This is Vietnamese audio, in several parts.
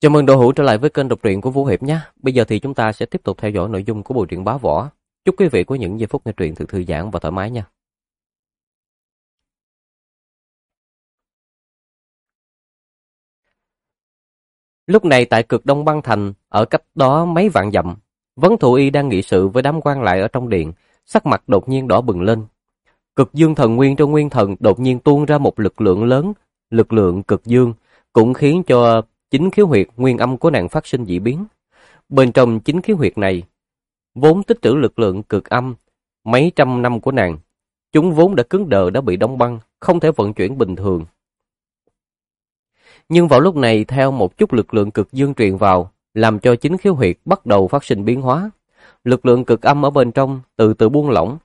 Chào mừng đội hữu trở lại với kênh đọc truyện của Vũ Hiệp nhé. Bây giờ thì chúng ta sẽ tiếp tục theo dõi nội dung của bộ truyện Bá Võ. Chúc quý vị có những giây phút nghe truyện thật thư giãn và thoải mái nha. Lúc này tại cực Đông Băng Thành, ở cách đó mấy vạn dặm, Vấn Thụ Y đang nghị sự với đám quan lại ở trong điện, sắc mặt đột nhiên đỏ bừng lên. Cực dương thần nguyên trong nguyên thần đột nhiên tuôn ra một lực lượng lớn, lực lượng cực dương, cũng khiến cho chính khiếu huyệt nguyên âm của nàng phát sinh dị biến. Bên trong chính khiếu huyệt này, vốn tích trữ lực lượng cực âm mấy trăm năm của nàng, chúng vốn đã cứng đờ, đã bị đóng băng, không thể vận chuyển bình thường. Nhưng vào lúc này, theo một chút lực lượng cực dương truyền vào, làm cho chính khiếu huyệt bắt đầu phát sinh biến hóa. Lực lượng cực âm ở bên trong từ từ buông lỏng,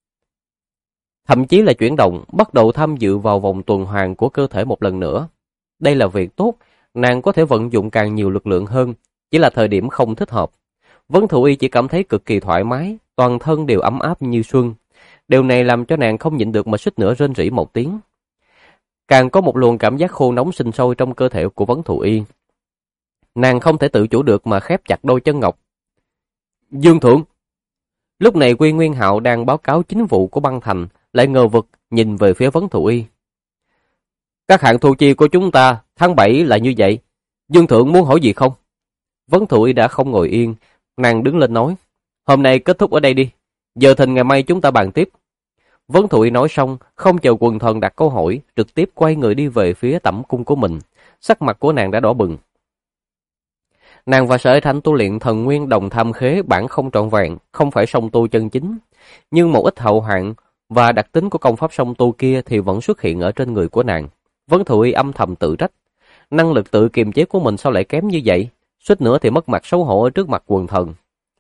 thậm chí là chuyển động, bắt đầu tham dự vào vòng tuần hoàn của cơ thể một lần nữa. Đây là việc tốt, nàng có thể vận dụng càng nhiều lực lượng hơn, chỉ là thời điểm không thích hợp. Vấn Thụ Y chỉ cảm thấy cực kỳ thoải mái, toàn thân đều ấm áp như xuân. Điều này làm cho nàng không nhịn được mà suýt nữa rên rỉ một tiếng. Càng có một luồng cảm giác khô nóng sinh sôi trong cơ thể của Vấn Thụ Y. Nàng không thể tự chủ được mà khép chặt đôi chân ngọc. Dương Thượng! Lúc này Quy Nguyên Hạo đang báo cáo chính vụ của băng thành, lại ngờ vực nhìn về phía Vấn Thụ Y. Các hạng thu chi của chúng ta tháng 7 là như vậy. Dương Thượng muốn hỏi gì không? Vấn Thụ Y đã không ngồi yên, nàng đứng lên nói. Hôm nay kết thúc ở đây đi, giờ thìn ngày mai chúng ta bàn tiếp. Vấn Thụ Y nói xong, không chờ quần thần đặt câu hỏi, trực tiếp quay người đi về phía tẩm cung của mình. Sắc mặt của nàng đã đỏ bừng. Nàng và Sở Thanh tu luyện thần nguyên đồng tham khế bản không trọn vẹn, không phải song tu chân chính. Nhưng một ít hậu hạn và đặc tính của công pháp song tu kia thì vẫn xuất hiện ở trên người của nàng. Vấn Thụ Y âm thầm tự trách. Năng lực tự kiềm chế của mình sao lại kém như vậy? Suýt nữa thì mất mặt xấu hổ ở trước mặt quần thần.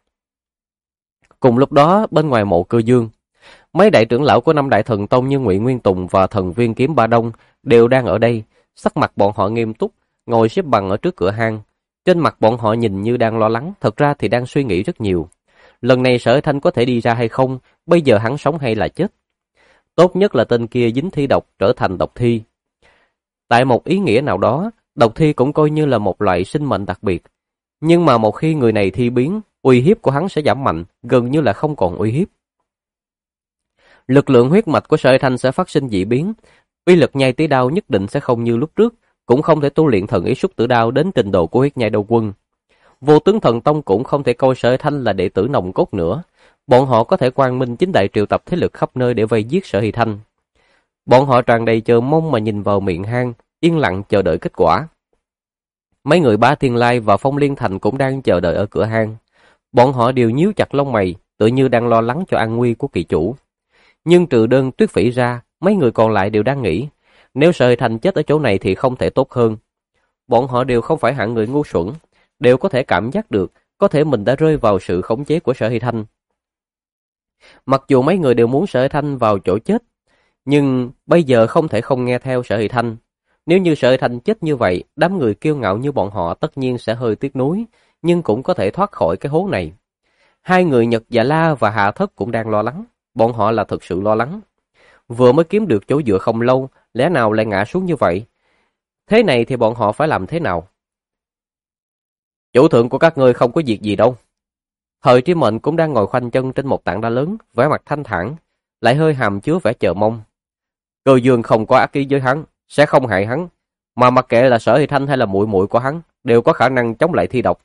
Cùng lúc đó, bên ngoài mộ Cơ Dương, mấy đại trưởng lão của năm đại thần tông như Ngụy Nguyên Tùng và thần viên kiếm Ba Đông đều đang ở đây. Sắc mặt bọn họ nghiêm túc, ngồi xếp bằng ở trước cửa hang. Trên mặt bọn họ nhìn như đang lo lắng, thật ra thì đang suy nghĩ rất nhiều. Lần này Sở Thanh có thể đi ra hay không? Bây giờ hắn sống hay là chết? Tốt nhất là tên kia dính thi độc trở thành độc thi. Tại một ý nghĩa nào đó, độc thi cũng coi như là một loại sinh mệnh đặc biệt. Nhưng mà một khi người này thi biến, uy hiếp của hắn sẽ giảm mạnh, gần như là không còn uy hiếp. Lực lượng huyết mạch của Sở Thanh sẽ phát sinh dị biến, uy lực nhai tí đao nhất định sẽ không như lúc trước, cũng không thể tu luyện thần ý xúc tử đao đến trình độ của huyết nhai đao quân. Vô tướng thần tông cũng không thể coi Sở Thanh là đệ tử nòng cốt nữa, bọn họ có thể quang minh chính đại triệu tập thế lực khắp nơi để vây giết Sở Hy Thanh. Bọn họ tràn đầy chờ mong mà nhìn vào miệng hang, yên lặng chờ đợi kết quả. Mấy người Bá Thiên Lai và Phong Liên Thành cũng đang chờ đợi ở cửa hang. Bọn họ đều nhíu chặt lông mày, tự như đang lo lắng cho an nguy của kỳ chủ. Nhưng trừ đơn Tuyết Phỉ ra, mấy người còn lại đều đang nghĩ, nếu Sở Hy Thanh chết ở chỗ này thì không thể tốt hơn. Bọn họ đều không phải hạng người ngu xuẩn, đều có thể cảm giác được, có thể mình đã rơi vào sự khống chế của Sở Hy Thanh. Mặc dù mấy người đều muốn Sở Hy Thanh vào chỗ chết, nhưng bây giờ không thể không nghe theo Sở Hy Thanh. Nếu như Sở Hy Thanh chết như vậy, đám người kiêu ngạo như bọn họ tất nhiên sẽ hơi tiếc nuối, nhưng cũng có thể thoát khỏi cái hố này. Hai người Nhật Dạ La và Hạ Thất cũng đang lo lắng, bọn họ là thực sự lo lắng. Vừa mới kiếm được chỗ dựa không lâu, lẽ nào lại ngã xuống như vậy? Thế này thì bọn họ phải làm thế nào? Chủ thượng của các ngươi không có việc gì đâu. Thời Tri Mệnh cũng đang ngồi khoanh chân trên một tảng đá lớn, vẻ mặt thanh thản, lại hơi hàm chứa vẻ chờ mong. Cơ Dương không có ác ý với hắn, sẽ không hại hắn, mà mặc kệ là Sở Hy Thanh hay là muội muội của hắn, đều có khả năng chống lại thi độc.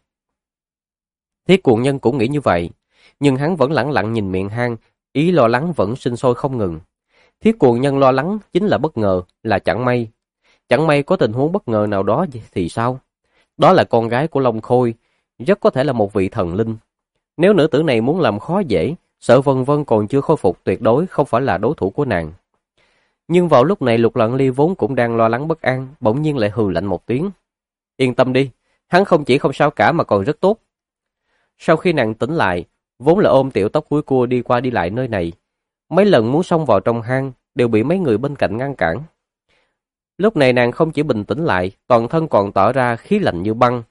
Thiết Cuồng Nhân cũng nghĩ như vậy, nhưng hắn vẫn lẳng lặng nhìn miệng hang, ý lo lắng vẫn sinh sôi không ngừng. Thiết Cuồng Nhân lo lắng chính là bất ngờ, là chẳng may. Chẳng may có tình huống bất ngờ nào đó thì sao? Đó là con gái của Long Khôi, rất có thể là một vị thần linh. Nếu nữ tử này muốn làm khó dễ, Sở Vân Vân còn chưa khôi phục tuyệt đối không phải là đối thủ của nàng. Nhưng vào lúc này Lục Lận Ly vốn cũng đang lo lắng bất an, bỗng nhiên lại hừ lạnh một tiếng. Yên tâm đi, hắn không chỉ không sao cả mà còn rất tốt. Sau khi nàng tỉnh lại, vốn là ôm tiểu tóc cuối cua đi qua đi lại nơi này. Mấy lần muốn xông vào trong hang, đều bị mấy người bên cạnh ngăn cản. Lúc này nàng không chỉ bình tĩnh lại, toàn thân còn tỏ ra khí lạnh như băng.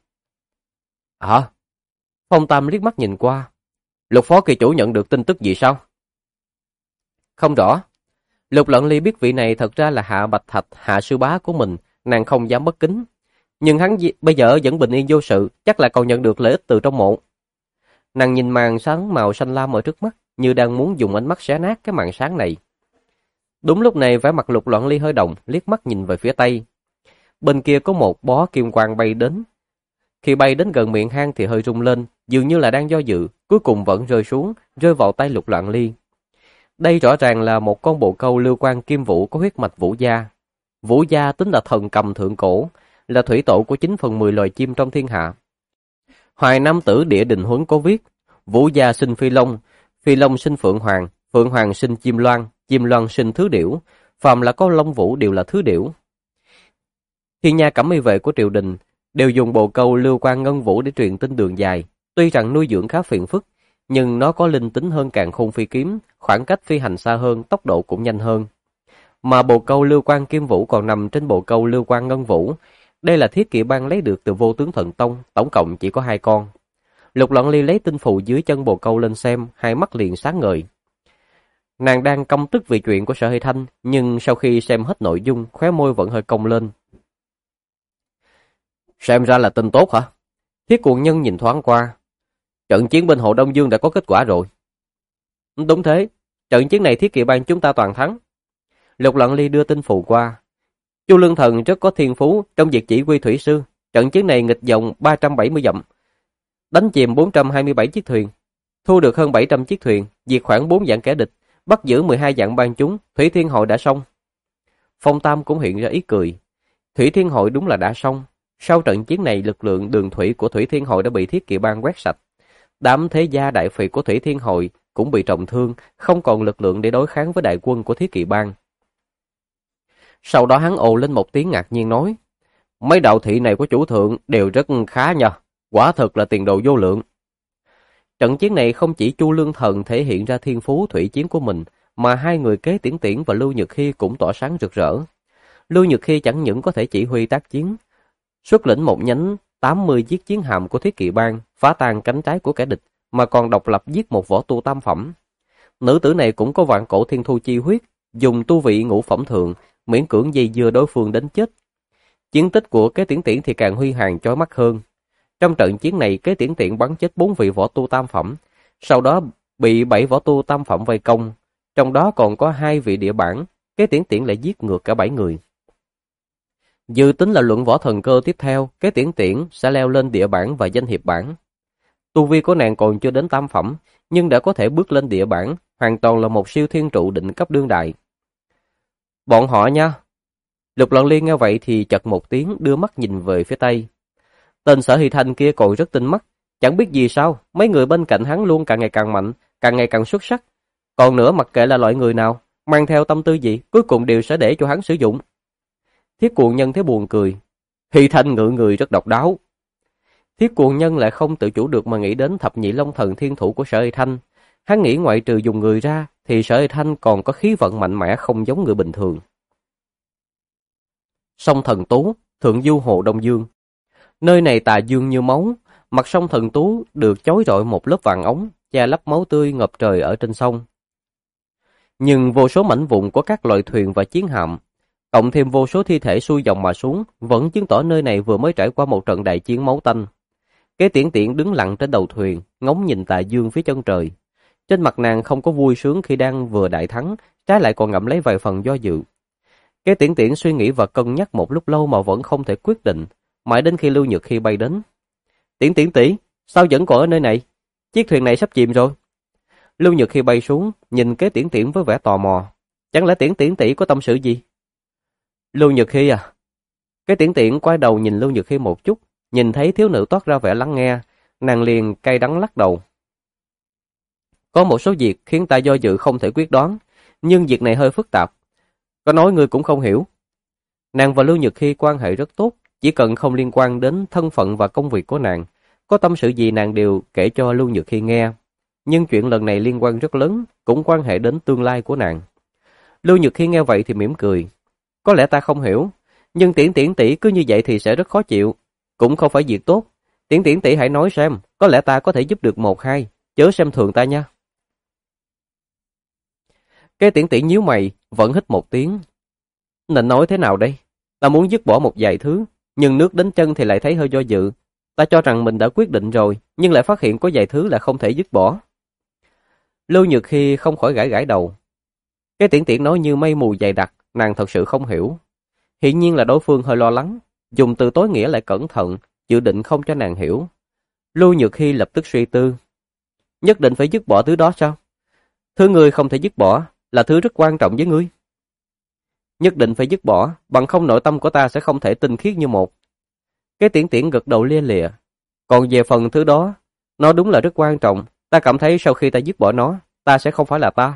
Phong Tam liếc mắt nhìn qua. Lục phó kỳ chủ nhận được tin tức gì sao? Không rõ. Lục Lận Ly biết vị này thật ra là Hạ Bạch Thạch, hạ sư bá của mình, nàng không dám bất kính. Nhưng hắn bây giờ vẫn bình yên vô sự, chắc là còn nhận được lợi ích từ trong mộ. Nàng nhìn màn sáng màu xanh lam ở trước mắt, như đang muốn dùng ánh mắt xé nát cái màn sáng này. Đúng lúc này vẻ mặt Lục Loạn Ly hơi động, liếc mắt nhìn về phía tây. Bên kia có một bó kim quang bay đến. Khi bay đến gần miệng hang thì hơi rung lên, dường như là đang do dự, cuối cùng vẫn rơi xuống, rơi vào tay Lục Loạn Ly. Đây rõ ràng là một con bồ câu lưu quan kim vũ có huyết mạch Vũ gia. Vũ gia tính là thần cầm thượng cổ, là thủy tổ của 9/10 loài chim trong thiên hạ. Hoài Nam Tử Địa Đình Huấn có viết, Vũ gia sinh Phi Long sinh Phượng Hoàng, Phượng Hoàng sinh Chim Loan sinh Thứ Điểu, phàm là có lông vũ đều là Thứ Điểu. Thiên nha cẩm y vệ của triều đình đều dùng bồ câu lưu quan ngân vũ để truyền tin đường dài. Tuy rằng nuôi dưỡng khá phiền phức, nhưng nó có linh tính hơn càn khôn phi kiếm, khoảng cách phi hành xa hơn, tốc độ cũng nhanh hơn. Mà bồ câu lưu quan kim vũ còn nằm trên bồ câu lưu quan ngân vũ. Đây là thiết kỵ bang lấy được từ Vô Tướng Thần Tông, tổng cộng chỉ có 2 con. Lục Loạn Ly lấy tinh phù dưới chân bồ câu lên xem, hai mắt liền sáng ngời. Nàng đang căm tức vì chuyện của Sở Hy Thanh, nhưng sau khi xem hết nội dung, khóe môi vẫn hơi cong lên. Xem ra là tin tốt hả? Thiết Cuồng Nhân nhìn thoáng qua. Trận chiến bên Hồ Đông Dương đã có kết quả rồi. Đúng thế, trận chiến này thiết kỵ bang chúng ta toàn thắng. Lục Loạn Ly đưa tinh phù qua. Chu Lương Thần rất có thiên phú trong việc chỉ huy thủy sư. Trận chiến này nghịch dòng 370 dặm, đánh chìm 427 chiếc thuyền, thu được hơn 700 chiếc thuyền, diệt khoảng 4 vạn kẻ địch, bắt giữ 12 vạn bang chúng. Thủy Thiên Hội đã xong. Phong Tam cũng hiện ra ý cười. Thủy Thiên Hội đúng là đã xong. Sau trận chiến này, lực lượng đường thủy của Thủy Thiên Hội đã bị thiết kỵ bang quét sạch. Đám thế gia đại phì của Thủy Thiên Hội cũng bị trọng thương, không còn lực lượng để đối kháng với đại quân của thiết kỵ bang. Sau đó hắn ồ lên một tiếng ngạc nhiên nói, mấy đạo thị này của chủ thượng đều rất khá nha, quả thật là tiền đồ vô lượng. Trận chiến này không chỉ Chu Lương Thần thể hiện ra thiên phú thủy chiến của mình, mà hai người Kế Tiễn Tiễn và Lưu Nhược Hy cũng tỏa sáng rực rỡ. Lưu Nhược Hy chẳng những có thể chỉ huy tác chiến, xuất lĩnh một nhánh 80 chiếc chiến hạm của thiết kỵ bang, phá tan cánh trái của kẻ địch, mà còn độc lập giết một võ tu tam phẩm. Nữ tử này cũng có vạn cổ thiên thu chi huyết, dùng tu vị ngũ phẩm thượng, miễn cưỡng dây dưa đối phương đến chết. Chiến tích của Kế Tiễn Tiễn thì càng huy hoàng chói mắt hơn. Trong trận chiến này, Kế Tiễn Tiễn bắn chết 4 vị võ tu tam phẩm, sau đó bị 7 võ tu tam phẩm vây công, trong đó còn có 2 vị địa bản, Kế Tiễn Tiễn lại giết ngược cả 7 người. Dự tính là luận võ thần cơ tiếp theo, Kế Tiễn Tiễn sẽ leo lên địa bản và danh hiệp bản. Tu vi của nàng còn chưa đến tam phẩm, nhưng đã có thể bước lên địa bản, hoàn toàn là một siêu thiên trụ định cấp đương đại. Bọn họ nha. Lục Loạn Ly nghe vậy thì chật một tiếng, đưa mắt nhìn về phía tây. Tên Sở Hy Thanh kia còn rất tinh mắt, chẳng biết gì sao, mấy người bên cạnh hắn luôn càng ngày càng mạnh, càng ngày càng xuất sắc. Còn nữa, mặc kệ là loại người nào, mang theo tâm tư gì, cuối cùng đều sẽ để cho hắn sử dụng. Thiết Cuồng Nhân thấy buồn cười. Hy Thanh ngự người rất độc đáo. Thiết Cuồng Nhân lại không tự chủ được mà nghĩ đến thập nhị long thần thiên thủ của Sở Hy Thanh. Hắn nghĩ ngoại trừ dùng người ra, thì Sở Hy Thanh còn có khí vận mạnh mẽ không giống người bình thường. Sông Thần Tú, thượng du Hồ Đông Dương. Nơi này tà dương như máu, mặt sông Thần Tú được chói rọi một lớp vàng ống, che lấp máu tươi ngập trời ở trên sông. Nhưng vô số mảnh vụn của các loại thuyền và chiến hạm, cộng thêm vô số thi thể xuôi dòng mà xuống, vẫn chứng tỏ nơi này vừa mới trải qua một trận đại chiến máu tanh. Kế Tiễn Tiễn đứng lặng trên đầu thuyền, ngóng nhìn tà dương phía chân trời. Trên mặt nàng không có vui sướng khi đang vừa đại thắng, trái lại còn ngậm lấy vài phần do dự. Kế Tiễn Tiễn suy nghĩ và cân nhắc một lúc lâu mà vẫn không thể quyết định, mãi đến khi Lưu Nhược Hy bay đến. Tiễn Tiễn tỷ, sao vẫn còn ở nơi này? Chiếc thuyền này sắp chìm rồi. Lưu Nhược Hy bay xuống, nhìn Kế Tiễn Tiễn với vẻ tò mò. Chẳng lẽ Tiễn Tiễn tỷ có tâm sự gì? Lưu Nhược Hy à? Kế Tiễn Tiễn quay đầu nhìn Lưu Nhược Hy một chút, nhìn thấy thiếu nữ toát ra vẻ lắng nghe, nàng liền cay đắng lắc đầu. Có một số việc khiến ta do dự không thể quyết đoán, nhưng việc này hơi phức tạp. Có nói ngươi cũng không hiểu. Nàng và Lưu Nhược Hy quan hệ rất tốt, chỉ cần không liên quan đến thân phận và công việc của nàng, có tâm sự gì nàng đều kể cho Lưu Nhược Hy nghe. Nhưng chuyện lần này liên quan rất lớn, cũng quan hệ đến tương lai của nàng. Lưu Nhược Hy nghe vậy thì mỉm cười. Có lẽ ta không hiểu, nhưng Tiễn Tiễn tỷ cứ như vậy thì sẽ rất khó chịu, cũng không phải việc tốt. Tiễn Tiễn tỷ hãy nói xem, có lẽ ta có thể giúp được một hai, chớ xem thường ta nha. Cái Tiễn Tiễn nhíu mày, vẫn hít một tiếng. Nên nói thế nào đây? Ta muốn dứt bỏ một vài thứ, Nhưng nước đến chân thì lại thấy hơi do dự. Ta cho rằng mình đã quyết định rồi, nhưng lại phát hiện có vài thứ là không thể dứt bỏ. Lưu Nhược Hy không khỏi gãi gãi đầu. Cái Tiễn Tiễn nói như mây mù dày đặc, nàng thật sự không hiểu. Hiển nhiên là đối phương hơi lo lắng, dùng từ tối nghĩa lại cẩn thận, dự định không cho nàng hiểu. Lưu Nhược Hy lập tức suy tư. Nhất định phải dứt bỏ thứ đó sao? Thứ ngươi không thể dứt bỏ, là thứ rất quan trọng với ngươi. Nhất định phải dứt bỏ, bằng không nội tâm của ta sẽ không thể tinh khiết như một. Cái Tiễn Tiễn gật đầu lia lịa. Còn về phần thứ đó, nó đúng là rất quan trọng. Ta cảm thấy sau khi ta dứt bỏ nó, ta sẽ không phải là ta.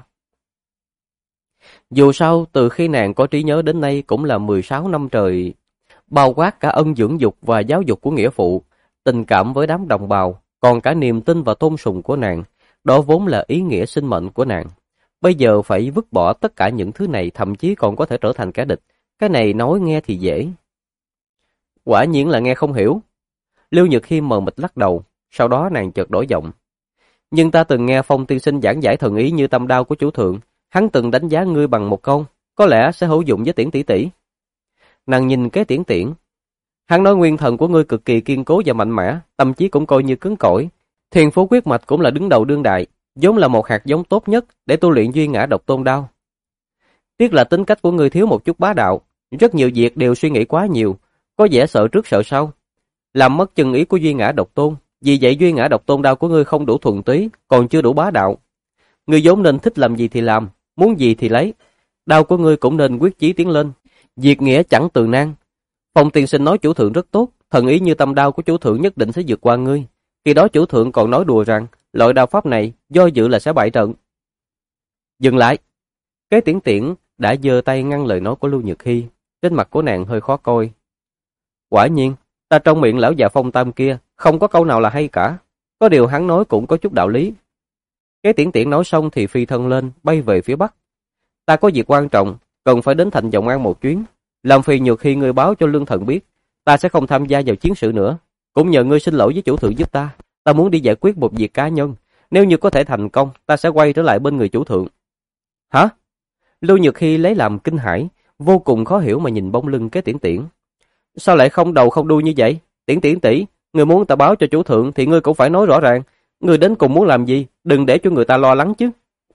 Dù sao, từ khi nàng có trí nhớ đến nay cũng là 16 năm trời, bao quát cả ân dưỡng dục và giáo dục của nghĩa phụ, tình cảm với đám đồng bào, còn cả niềm tin và tôn sùng của nàng, đó vốn là ý nghĩa sinh mệnh của nàng. Bây giờ phải vứt bỏ tất cả những thứ này, thậm chí còn có thể trở thành kẻ địch. Cái này nói nghe thì dễ. Quả nhiên là nghe không hiểu. Lưu Nhược Hy mờ mịt lắc đầu, sau đó nàng chợt đổi giọng. Nhưng ta từng nghe Phong tiên sinh giảng giải thần ý như tâm đao của chủ thượng, hắn từng đánh giá ngươi bằng một câu, có lẽ sẽ hữu dụng với Tiễn tỷ tỷ. Nàng nhìn cái Tiễn Tiễn. Hắn nói nguyên thần của ngươi cực kỳ kiên cố và mạnh mẽ, tâm trí cũng coi như cứng cỏi. Thiên phú quyết mạch cũng là đứng đầu đương đại, vốn là một hạt giống tốt nhất để tu luyện duy ngã độc tôn đao. Tiếc là tính cách của ngươi thiếu một chút bá đạo, rất nhiều việc đều suy nghĩ quá nhiều, có vẻ sợ trước sợ sau, làm mất chân ý của duy ngã độc tôn. Vì vậy duy ngã độc tôn đao của ngươi không đủ thuần túy, còn chưa đủ bá đạo. Ngươi vốn nên thích làm gì thì làm, muốn gì thì lấy. Đao của ngươi cũng nên quyết chí tiến lên, diệt nghĩa chẳng từ nan. Phong tiên sinh nói chủ thượng rất tốt, thần ý như tâm đao của chủ thượng nhất định sẽ vượt qua ngươi. Khi đó chủ thượng còn nói đùa rằng loại đao pháp này do dự là sẽ bại trận. Dừng lại. Cái Tiễn Tiễn đã giơ tay ngăn lời nói của Lưu Nhược Hy, trên mặt của nàng hơi khó coi. Quả nhiên, ta trong miệng lão già Phong Tam kia không có câu nào là hay cả, có điều hắn nói cũng có chút đạo lý. Cái Tiễn Tiễn nói xong thì phi thân lên, bay về phía bắc. Ta có việc quan trọng, cần phải đến thành Vọng An một chuyến, làm phiền Nhược Hy ngươi báo cho Lương Thần biết, ta sẽ không tham gia vào chiến sự nữa, cũng nhờ ngươi xin lỗi với chủ thượng giúp ta. Ta muốn đi giải quyết một việc cá nhân, nếu như có thể thành công, ta sẽ quay trở lại bên người chủ thượng. Hả? Lưu Nhược Hy lấy làm kinh hãi, vô cùng khó hiểu mà nhìn bóng lưng cái Tiễn Tiễn. Sao lại không đầu không đuôi như vậy? Tiễn Tiễn tỷ, ngươi muốn ta báo cho chủ thượng thì ngươi cũng phải nói rõ ràng, ngươi đến cùng muốn làm gì, đừng để cho người ta lo lắng chứ.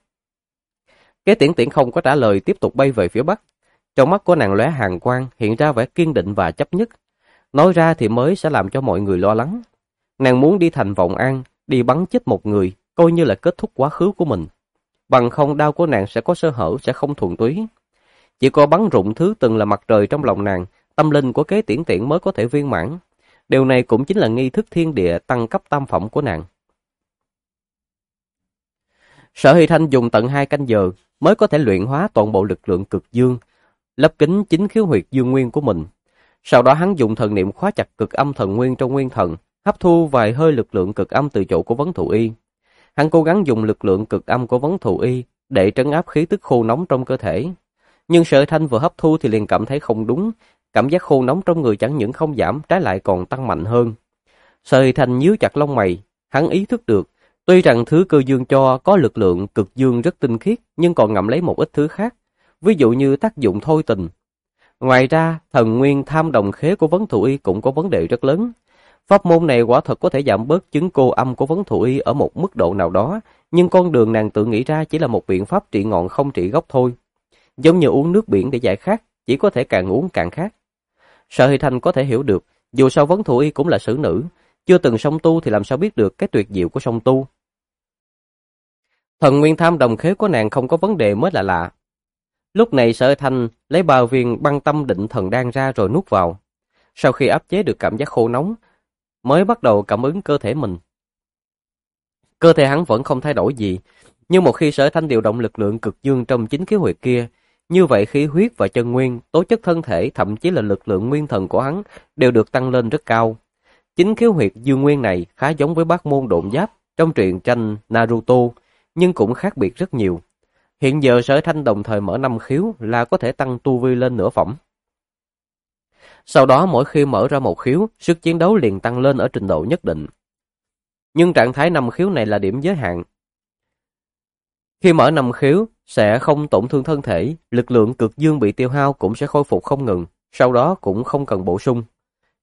Cái Tiễn Tiễn không có trả lời, tiếp tục bay về phía bắc. Trong mắt của nàng lóe hàn quang, hiện ra vẻ kiên định và chấp nhất. Nói ra thì mới sẽ làm cho mọi người lo lắng. Nàng muốn đi thành Vọng An, đi bắn chết một người, coi như là kết thúc quá khứ của mình. Bằng không đao của nàng sẽ có sơ hở, sẽ không thuần túy. Chỉ có bắn rụng thứ từng là mặt trời trong lòng nàng, tâm linh của Kế Tiễn Tiễn mới có thể viên mãn. Điều này cũng chính là nghi thức thiên địa tăng cấp tam phẩm của nàng. Sở Hy Thanh dùng tận 2 canh giờ mới có thể luyện hóa toàn bộ lực lượng cực dương, lấp kín 9 khiếu huyệt dương nguyên của mình. Sau đó hắn dùng thần niệm khóa chặt cực âm thần nguyên trong nguyên thần, hấp thu vài hơi lực lượng cực âm từ chỗ của Vấn Thụ Y. Hắn cố gắng dùng lực lượng cực âm của Vấn Thụ Y để trấn áp khí tức khô nóng trong cơ thể. Nhưng Sở Hy Thanh vừa hấp thu thì liền cảm thấy không đúng, cảm giác khô nóng trong người chẳng những không giảm, trái lại còn tăng mạnh hơn. Sở Hy Thanh nhíu chặt lông mày, hắn ý thức được, tuy rằng thứ cơ dương cho có lực lượng cực dương rất tinh khiết, nhưng còn ngậm lấy một ít thứ khác, ví dụ như tác dụng thôi tình. Ngoài ra, thần nguyên tham đồng khế của Vấn Thụ Y cũng có vấn đề rất lớn. Pháp môn này quả thật có thể giảm bớt chứng cô âm của Vấn Thụ Y ở một mức độ nào đó, nhưng con đường nàng tự nghĩ ra chỉ là một biện pháp trị ngọn không trị gốc thôi. Giống như uống nước biển để giải khát, chỉ có thể càng uống càng khát. Sở Hy Thanh có thể hiểu được, dù sao Vấn Thụ Y cũng là xử nữ, chưa từng song tu thì làm sao biết được cái tuyệt diệu của song tu. Thần nguyên tham đồng khế của nàng không có vấn đề mới là lạ. Lúc này Sở Hy Thanh lấy 3 viên băng tâm định thần đan ra rồi nuốt vào. Sau khi áp chế được cảm giác khô nóng, mới bắt đầu cảm ứng cơ thể mình. Cơ thể hắn vẫn không thay đổi gì, nhưng một khi Sở Hy Thanh điều động lực lượng cực dương trong 9 khiếu huyệt kia, như vậy khí huyết và chân nguyên, tố chất thân thể, thậm chí là lực lượng nguyên thần của hắn đều được tăng lên rất cao. 9 khiếu huyệt dương nguyên này khá giống với Bát môn độn giáp trong truyện tranh Naruto, nhưng cũng khác biệt rất nhiều. Hiện giờ Sở Hy Thanh đồng thời mở 5 khiếu là có thể tăng tu vi lên nửa phẩm. Sau đó mỗi khi mở ra một khiếu, sức chiến đấu liền tăng lên ở trình độ nhất định. Nhưng trạng thái 5 khiếu này là điểm giới hạn. Khi mở 5 khiếu sẽ không tổn thương thân thể, lực lượng cực dương bị tiêu hao cũng sẽ khôi phục không ngừng, sau đó cũng không cần bổ sung.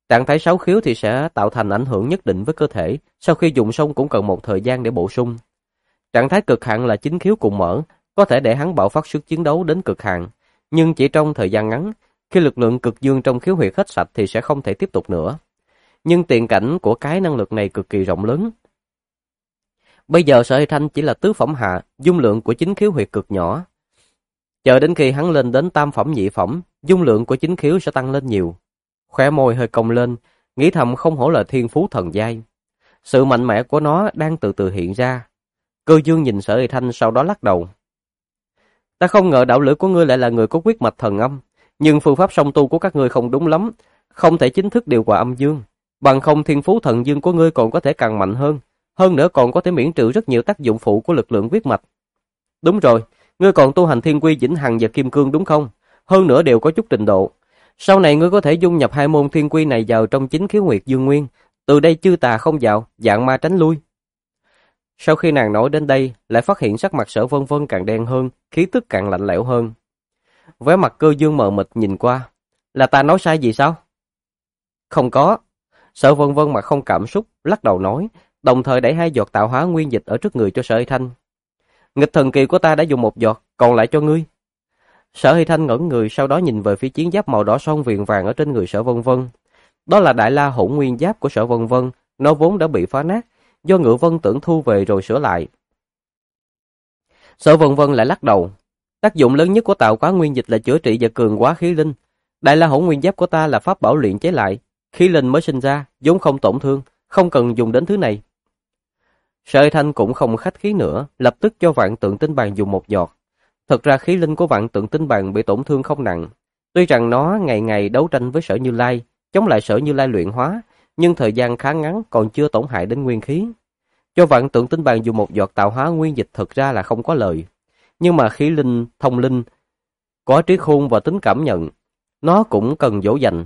Trạng thái sáu khiếu thì sẽ tạo thành ảnh hưởng nhất định với cơ thể, sau khi dùng xong cũng cần một thời gian để bổ sung. Trạng thái cực hạn là chín khiếu cùng mở, có thể để hắn bạo phát sức chiến đấu đến cực hạn, nhưng chỉ trong thời gian ngắn, khi lực lượng cực dương trong khiếu huyệt hết sạch thì sẽ không thể tiếp tục nữa. Nhưng tiền cảnh của cái năng lực này cực kỳ rộng lớn. Bây giờ Sở Hy Thanh chỉ là tứ phẩm hạ, dung lượng của chính khiếu huyệt cực nhỏ. Chờ đến khi hắn lên đến tam phẩm nhị phẩm, dung lượng của chính khiếu sẽ tăng lên nhiều. Khóe môi hơi cong lên, nghĩ thầm không hổ là thiên phú thần giai. Sự mạnh mẽ của nó đang từ từ hiện ra. Cơ dương nhìn Sở Hy Thanh sau đó lắc đầu. Ta không ngờ đạo lữ của ngươi lại là người có huyết mạch thần âm, nhưng phương pháp song tu của các ngươi không đúng lắm, không thể chính thức điều hòa âm dương. Bằng không thiên phú thần dương của ngươi còn có thể càng mạnh hơn nữa còn có thể miễn trừ rất nhiều tác dụng phụ của lực lượng huyết mạch. Đúng rồi, ngươi còn tu hành thiên quy vĩnh hằng và kim cương đúng không? Hơn nữa đều có chút trình độ. Sau này ngươi có thể dung nhập hai môn thiên quy này vào trong chính khiếu huyệt dương nguyên, từ đây chư tà không vào, dạng ma tránh lui. Sau khi nàng nói đến đây, lại phát hiện sắc mặt Sở Vân Vân càng đen hơn, khí tức càng lạnh lẽo hơn. Vẻ mặt Cơ Dương mờ mịt nhìn qua, là ta nói sai gì sao? Không có. Sở Vân Vân mặt không cảm xúc, lắc đầu nói, đồng thời đẩy hai giọt tạo hóa nguyên dịch ở trước người cho Sở Hy Thanh. Nghịch thần kỳ của ta đã dùng một giọt, còn lại cho ngươi. Sở Hy Thanh ngẩn người, sau đó nhìn về phía chiến giáp màu đỏ son viền vàng ở trên người Sở Vân Vân. Đó là Đại La Hỗn Nguyên Giáp của Sở Vân Vân, nó vốn đã bị phá nát, do Ngự Vân Tưởng thu về rồi sửa lại. Sở Vân Vân lại lắc đầu. Tác dụng lớn nhất của tạo hóa nguyên dịch là chữa trị và cường hóa khí linh. Đại La Hỗn Nguyên Giáp của ta là pháp bảo luyện chế lại, khí linh mới sinh ra, vốn không tổn thương, không cần dùng đến thứ này. Sở Hy Thanh cũng không khách khí nữa, lập tức cho Vạn Tượng Tinh Bàn dùng một giọt. Thật ra khí linh của Vạn Tượng Tinh Bàn bị tổn thương không nặng, tuy rằng nó ngày ngày đấu tranh với Sở Như Lai, chống lại Sở Như Lai luyện hóa, nhưng thời gian khá ngắn còn chưa tổn hại đến nguyên khí. Cho Vạn Tượng Tinh Bàn dùng một giọt tạo hóa nguyên dịch thực ra là không có lợi. Nhưng mà khí linh, thông linh, có trí khôn và tính cảm nhận, nó cũng cần dỗ dành.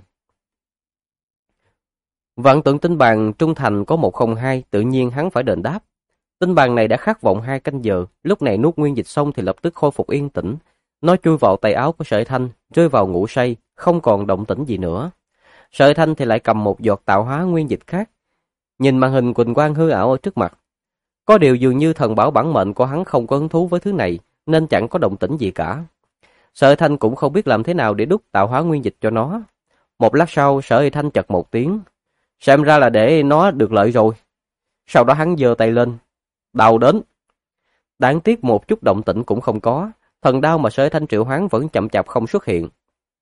Vạn Tượng Tinh Bàn trung thành có 102, tự nhiên hắn phải đền đáp. Tinh bàn này đã khát vọng 2 canh giờ, lúc này nuốt nguyên dịch xong thì lập tức khôi phục yên tĩnh. Nó chui vào tay áo của Sở Hy Thanh, rơi vào ngủ say, không còn động tĩnh gì nữa. Sở Hy Thanh thì lại cầm một giọt tạo hóa nguyên dịch khác, nhìn màn hình quỳnh quang hư ảo ở trước mặt. Có điều dường như thần bảo bản mệnh của hắn không có hứng thú với thứ này, nên chẳng có động tĩnh gì cả. Sở Hy Thanh cũng không biết làm thế nào để đút tạo hóa nguyên dịch cho nó. Một lát sau, Sở Hy Thanh chật một tiếng. Xem ra là để nó được lợi rồi. Sau đó hắn giơ tay lên. Đau đến. Đáng tiếc một chút động tĩnh cũng không có. Thần đao mà Sở Hy Thanh triệu hoán vẫn chậm chạp không xuất hiện.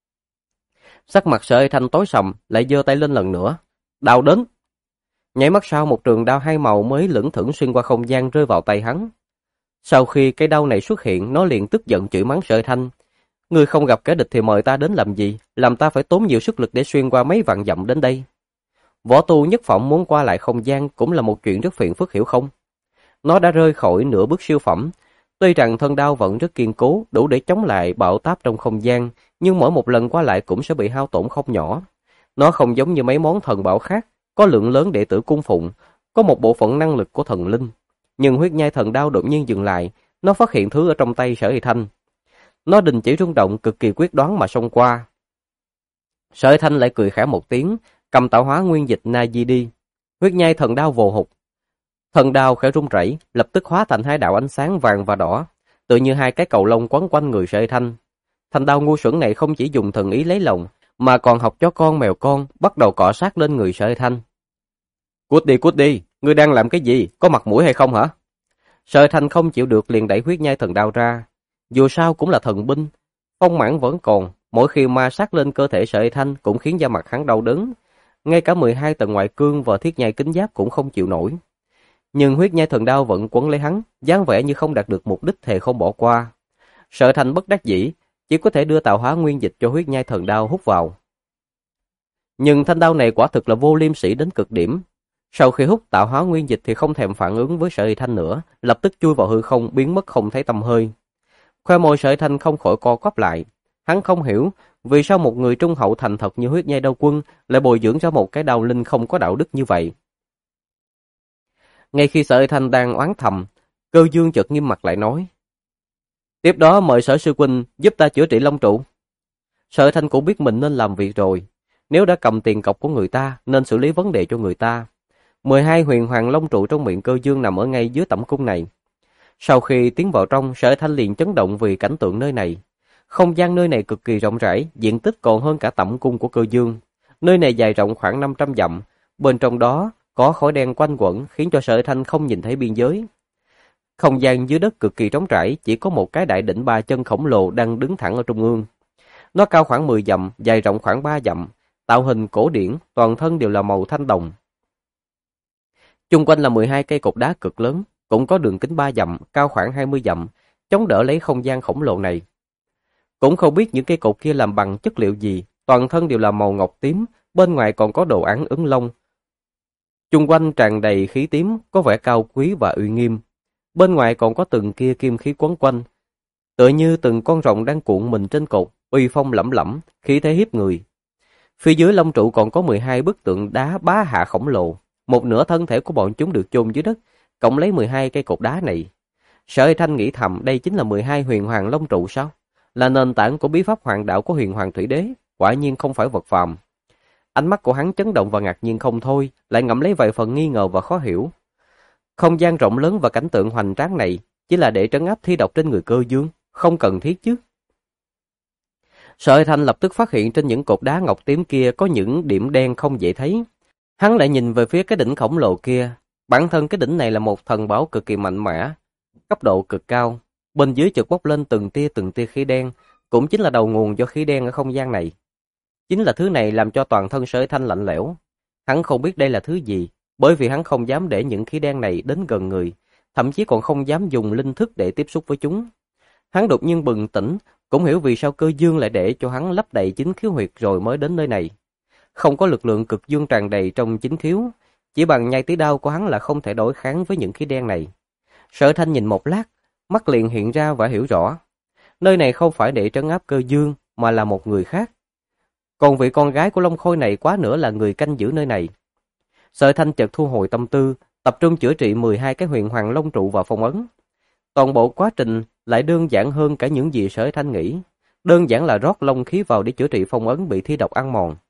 Sắc mặt Sở Hy Thanh tối sầm, lại giơ tay lên lần nữa. Đau đến. Nhảy mắt sau một trường đao hai màu mới lững thững xuyên qua không gian rơi vào tay hắn. Sau khi cái đao này xuất hiện, nó liền tức giận chửi mắng Sở Hy Thanh. Ngươi không gặp kẻ địch thì mời ta đến làm gì? Làm ta phải tốn nhiều sức lực để xuyên qua mấy vạn dặm đến đây. Võ tu nhất phẩm muốn qua lại không gian cũng là một chuyện rất phiền phức hiểu không? Nó đã rơi khỏi nửa bước siêu phẩm. Tuy rằng thân đao vẫn rất kiên cố, đủ để chống lại bão táp trong không gian, nhưng mỗi một lần qua lại cũng sẽ bị hao tổn không nhỏ. Nó không giống như mấy món thần bảo khác, có lượng lớn đệ tử cung phụng, có một bộ phận năng lực của thần linh. Nhưng huyết nhai thần đao đột nhiên dừng lại, nó phát hiện thứ ở trong tay Sở Hy Thanh. Nó đình chỉ rung động cực kỳ quyết đoán mà xông qua. Sở Hy Thanh lại cười khẽ một tiếng, cầm tạo hóa nguyên dịch na di đi. Huyết nhai thần đao vồ hụt. Thần đao khẽ rung rẩy, lập tức hóa thành 2 đạo ánh sáng vàng và đỏ, tự như 2 cái cầu lông quấn quanh người Sở Hy Thanh. Thanh đao ngu xuẩn này không chỉ dùng thần ý lấy lòng, mà còn học chó con mèo con, bắt đầu cọ sát lên người Sở Hy Thanh. Cút đi, ngươi đang làm cái gì, có mặt mũi hay không hả? Sở Hy Thanh không chịu được liền đẩy huyết nhai thần đao ra. Dù sao cũng là thần binh, phong mãn vẫn còn, mỗi khi ma sát lên cơ thể Sở Hy Thanh cũng khiến da mặt hắn đau đớn. Ngay cả 12 tầng ngoại cương và thiết nhai kính giáp cũng không chịu nổi. Nhưng huyết nhai thần đao vẫn quấn lấy hắn, dáng vẻ như không đạt được mục đích thề không bỏ qua. Sở Hy Thanh bất đắc dĩ, chỉ có thể đưa tạo hóa nguyên dịch cho huyết nhai thần đao hút vào. Nhưng thanh đao này quả thực là vô liêm sỉ đến cực điểm. Sau khi hút tạo hóa nguyên dịch thì không thèm phản ứng với Sở Hy Thanh nữa, lập tức chui vào hư không biến mất không thấy tăm hơi. Khoe môi Sở Hy Thanh không khỏi co quắp lại. Hắn không hiểu vì sao một người trung hậu thành thật như huyết nhai đao quân lại bồi dưỡng ra một cái đao linh không có đạo đức như vậy. Ngay khi Sở Hy Thanh đang oán thầm, Cơ Dương chợt nghiêm mặt lại nói: Tiếp đó mời Sở sư huynh giúp ta chữa trị long trụ. Sở Hy Thanh cũng biết mình nên làm việc rồi. Nếu đã cầm tiền cọc của người ta, nên xử lý vấn đề cho người ta. 12 huyền hoàng long trụ trong miệng Cơ Dương nằm ở ngay dưới tẩm cung này. Sau khi tiến vào trong, Sở Thanh liền chấn động vì cảnh tượng nơi này. Không gian nơi này cực kỳ rộng rãi, diện tích còn hơn cả tẩm cung của Cơ Dương. Nơi này dài rộng khoảng 500 dặm, bên trong đó có khói đen quanh quẩn khiến cho Sở Thanh không nhìn thấy biên giới. Không gian dưới đất cực kỳ trống trải, chỉ có một cái đại đỉnh 3 chân khổng lồ đang đứng thẳng ở trung ương. Nó cao khoảng 10 dặm, dài rộng khoảng 3 dặm, tạo hình cổ điển, toàn thân đều là màu thanh đồng. Chung quanh là 12 cây cột đá cực lớn, cũng có đường kính 3 dặm, cao khoảng 20 dặm, chống đỡ lấy không gian khổng lồ này. Cũng không biết những cây cột kia làm bằng chất liệu gì, toàn thân đều là màu ngọc tím, bên ngoài còn có đồ án ấn lông. Chung quanh tràn đầy khí tím, có vẻ cao quý và uy nghiêm. Bên ngoài còn có từng kia kim khí quấn quanh, tựa như từng con rồng đang cuộn mình trên cột, uy phong lẫm lẫm, khí thế hiếp người. Phía dưới long trụ còn có 12 bức tượng đá bá hạ khổng lồ, một nửa thân thể của bọn chúng được chôn dưới đất, cộng lấy 12 cây cột đá này. Sở Thanh nghĩ thầm, đây chính là 12 huyền hoàng long trụ sao? Là nền tảng của bí pháp hoàng đạo của huyền hoàng thủy đế, quả nhiên không phải vật phàm. Ánh mắt của hắn chấn động và ngạc nhiên không thôi, lại ngậm lấy vài phần nghi ngờ và khó hiểu. Không gian rộng lớn và cảnh tượng hoành tráng này chỉ là để trấn áp thi độc trên người Cơ Dương, không cần thiết chứ. Sở Thanh lập tức phát hiện trên những cột đá ngọc tím kia có những điểm đen không dễ thấy. Hắn lại nhìn về phía cái đỉnh khổng lồ kia. Bản thân cái đỉnh này là một thần bảo cực kỳ mạnh mẽ, cấp độ cực cao. Bên dưới chợt bốc lên từng tia khí đen, cũng chính là đầu nguồn do khí đen ở không gian này. Chính là thứ này làm cho toàn thân Sở Thanh lạnh lẽo. Hắn không biết đây là thứ gì, bởi vì hắn không dám để những khí đen này đến gần người, thậm chí còn không dám dùng linh thức để tiếp xúc với chúng. Hắn đột nhiên bừng tỉnh, cũng hiểu vì sao Cơ Dương lại để cho hắn lấp đầy chính khiếu huyệt rồi mới đến nơi này. Không có lực lượng cực dương tràn đầy trong chính khiếu, chỉ bằng nhai tí đao của hắn là không thể đối kháng với những khí đen này. Sở Thanh nhìn một lát, mắt liền hiện ra và hiểu rõ. Nơi này không phải để trấn áp Cơ Dương, mà là một người khác. Còn vị con gái của Long Khôi này quá nữa là người canh giữ nơi này. Sở Thanh chợt thu hồi tâm tư, tập trung chữa trị 12 cái huyền hoàng long trụ vào phong ấn. Toàn bộ quá trình lại đơn giản hơn cả những gì Sở Thanh nghĩ. Đơn giản là rót long khí vào để chữa trị phong ấn bị thi độc ăn mòn.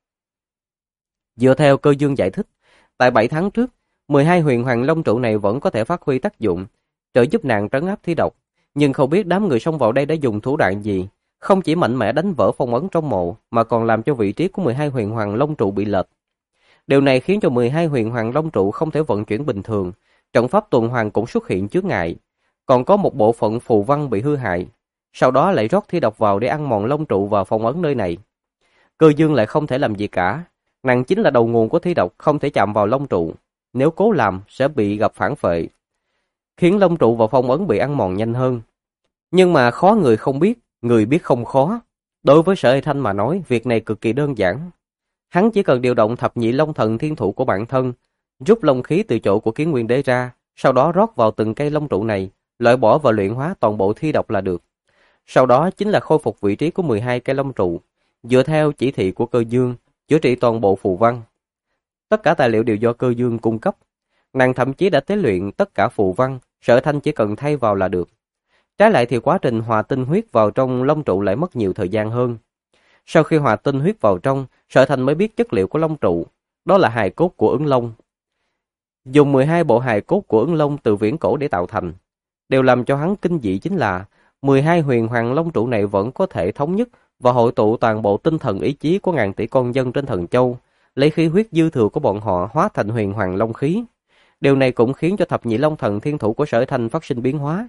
Dựa theo Cơ Dương giải thích, tại 7 tháng trước, 12 huyền hoàng long trụ này vẫn có thể phát huy tác dụng, trợ giúp nàng trấn áp thi độc. Nhưng không biết đám người xông vào đây đã dùng thủ đoạn gì, không chỉ mạnh mẽ đánh vỡ phong ấn trong mộ, mà còn làm cho vị trí của 12 huyền hoàng long trụ bị lệch. Điều này khiến cho 12 huyền hoàng long trụ không thể vận chuyển bình thường, trận pháp tuần hoàn cũng xuất hiện chướng ngại, còn có một bộ phận phù văn bị hư hại, sau đó lại rót thi độc vào để ăn mòn long trụ và phong ấn nơi này. Cơ Dương lại không thể làm gì cả, nàng chính là đầu nguồn của thi độc, không thể chạm vào long trụ, nếu cố làm sẽ bị gặp phản phệ, khiến long trụ và phong ấn bị ăn mòn nhanh hơn. Nhưng mà khó người không biết, người biết không khó. Đối với Sở Thanh mà nói, việc này cực kỳ đơn giản. Hắn chỉ cần điều động thập nhị long thần thiên thủ của bản thân, rút long khí từ chỗ của Kiến Nguyên Đế ra, sau đó rót vào từng cây long trụ này, loại bỏ và luyện hóa toàn bộ thi độc là được. Sau đó chính là khôi phục vị trí của 12 cây long trụ, dựa theo chỉ thị của Cơ Dương, chữa trị toàn bộ phù văn. Tất cả tài liệu đều do Cơ Dương cung cấp. Nàng thậm chí đã tế luyện tất cả phù văn, Sở Thanh chỉ cần thay vào là được. Trái lại thì quá trình hòa tinh huyết vào trong long trụ lại mất nhiều thời gian hơn. Sau khi hòa tinh huyết vào trong, Sở Thanh mới biết chất liệu của long trụ, đó là hài cốt của Ứng Long. Dùng 12 bộ hài cốt của Ứng Long từ viễn cổ để tạo thành. Điều làm cho hắn kinh dị chính là 12 huyền hoàng long trụ này vẫn có thể thống nhất và hội tụ toàn bộ tinh thần ý chí của ngàn tỷ con dân trên Thần Châu, lấy khí huyết dư thừa của bọn họ hóa thành huyền hoàng long khí. Điều này cũng khiến cho thập nhị long thần thiên thủ của Sở Thanh phát sinh biến hóa.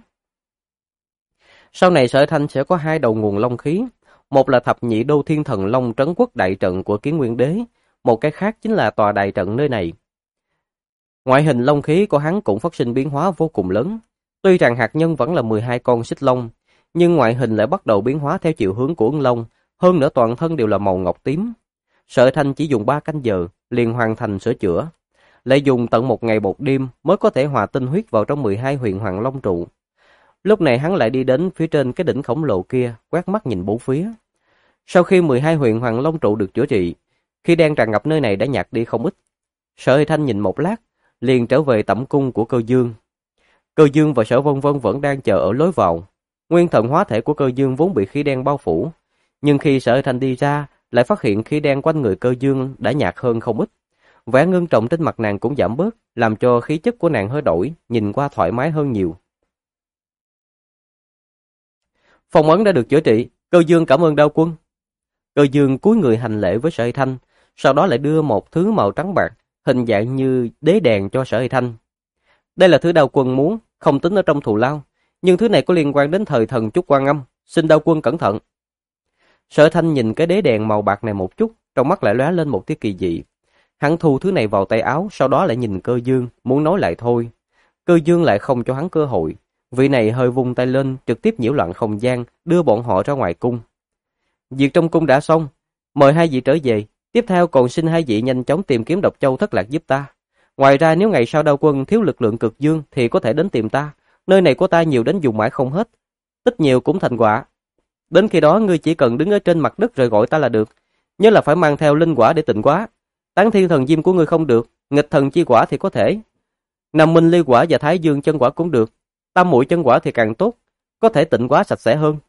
Sau này Sở Thanh sẽ có 2 đầu nguồn long khí, một là thập nhị đô thiên thần long trấn quốc đại trận của Kiến Nguyên Đế, một cái khác chính là tòa đại trận nơi này. Ngoại hình long khí của hắn cũng phát sinh biến hóa vô cùng lớn. Tuy rằng hạt nhân vẫn là 12 con xích long, nhưng ngoại hình lại bắt đầu biến hóa theo chiều hướng của Ứng Long, hơn nữa toàn thân đều là màu ngọc tím. Sở Thanh chỉ dùng 3 canh giờ liền hoàn thành sửa chữa, lại dùng tận 1 ngày 1 đêm mới có thể hòa tinh huyết vào trong 12 huyền hoàng long trụ. Lúc này hắn lại đi đến phía trên cái đỉnh khổng lồ kia, quét mắt nhìn bốn phía. Sau khi 12 huyền hoàng long trụ được chữa trị, khi đang tràn ngập nơi này đã nhạt đi không ít. Sở Thanh nhìn một lát, liền trở về tẩm cung của Cơ Dương. Cơ Dương và Sở Vân Vân vẫn đang chờ ở lối vào. Nguyên thần hóa thể của Cơ Dương vốn bị khí đen bao phủ, nhưng khi Sở Thanh đi ra, lại phát hiện khí đen quanh người Cơ Dương đã nhạt hơn không ít. Vẻ ngưng trọng trên mặt nàng cũng giảm bớt, làm cho khí chất của nàng hơi đổi, nhìn qua thoải mái hơn nhiều. Phong ấn đã được chữa trị, Cơ Dương cảm ơn Đao Quân. Cơ Dương cúi người hành lễ với Sở Hy Thanh, sau đó lại đưa một thứ màu trắng bạc, hình dạng như đế đèn cho Sở Hy Thanh. Đây là thứ Đao Quân muốn, không tính ở trong thù lao, nhưng thứ này có liên quan đến thời thần Trúc Quan Âm, xin Đao Quân cẩn thận. Sở Hy Thanh nhìn cái đế đèn màu bạc này một chút, trong mắt lại lóe lên một tia kỳ dị. Hắn thu thứ này vào tay áo, sau đó lại nhìn Cơ Dương, muốn nói lại thôi. Cơ Dương lại không cho hắn cơ hội. Vị này hơi vung tay lên, trực tiếp nhiễu loạn không gian, đưa bọn họ ra ngoài cung. Việc trong cung đã xong, mời hai vị trở về. Tiếp theo còn xin hai vị nhanh chóng tìm kiếm Độc Châu thất lạc giúp ta. Ngoài ra nếu ngày sau Đao Quân thiếu lực lượng cực dương thì có thể đến tìm ta. Nơi này của ta nhiều đến dùng mãi không hết. Tích nhiều cũng thành quả. Đến khi đó ngươi chỉ cần đứng ở trên mặt đất rồi gọi ta là được. Nhớ là phải mang theo linh quả để tịnh hóa. Tán thiên thần diêm của ngươi không được, nghịch thần chi quả thì có thể. Nam minh ly quả và thái dương chân quả cũng được. Tam muội chân quả thì càng tốt, có thể tịnh hóa sạch sẽ hơn.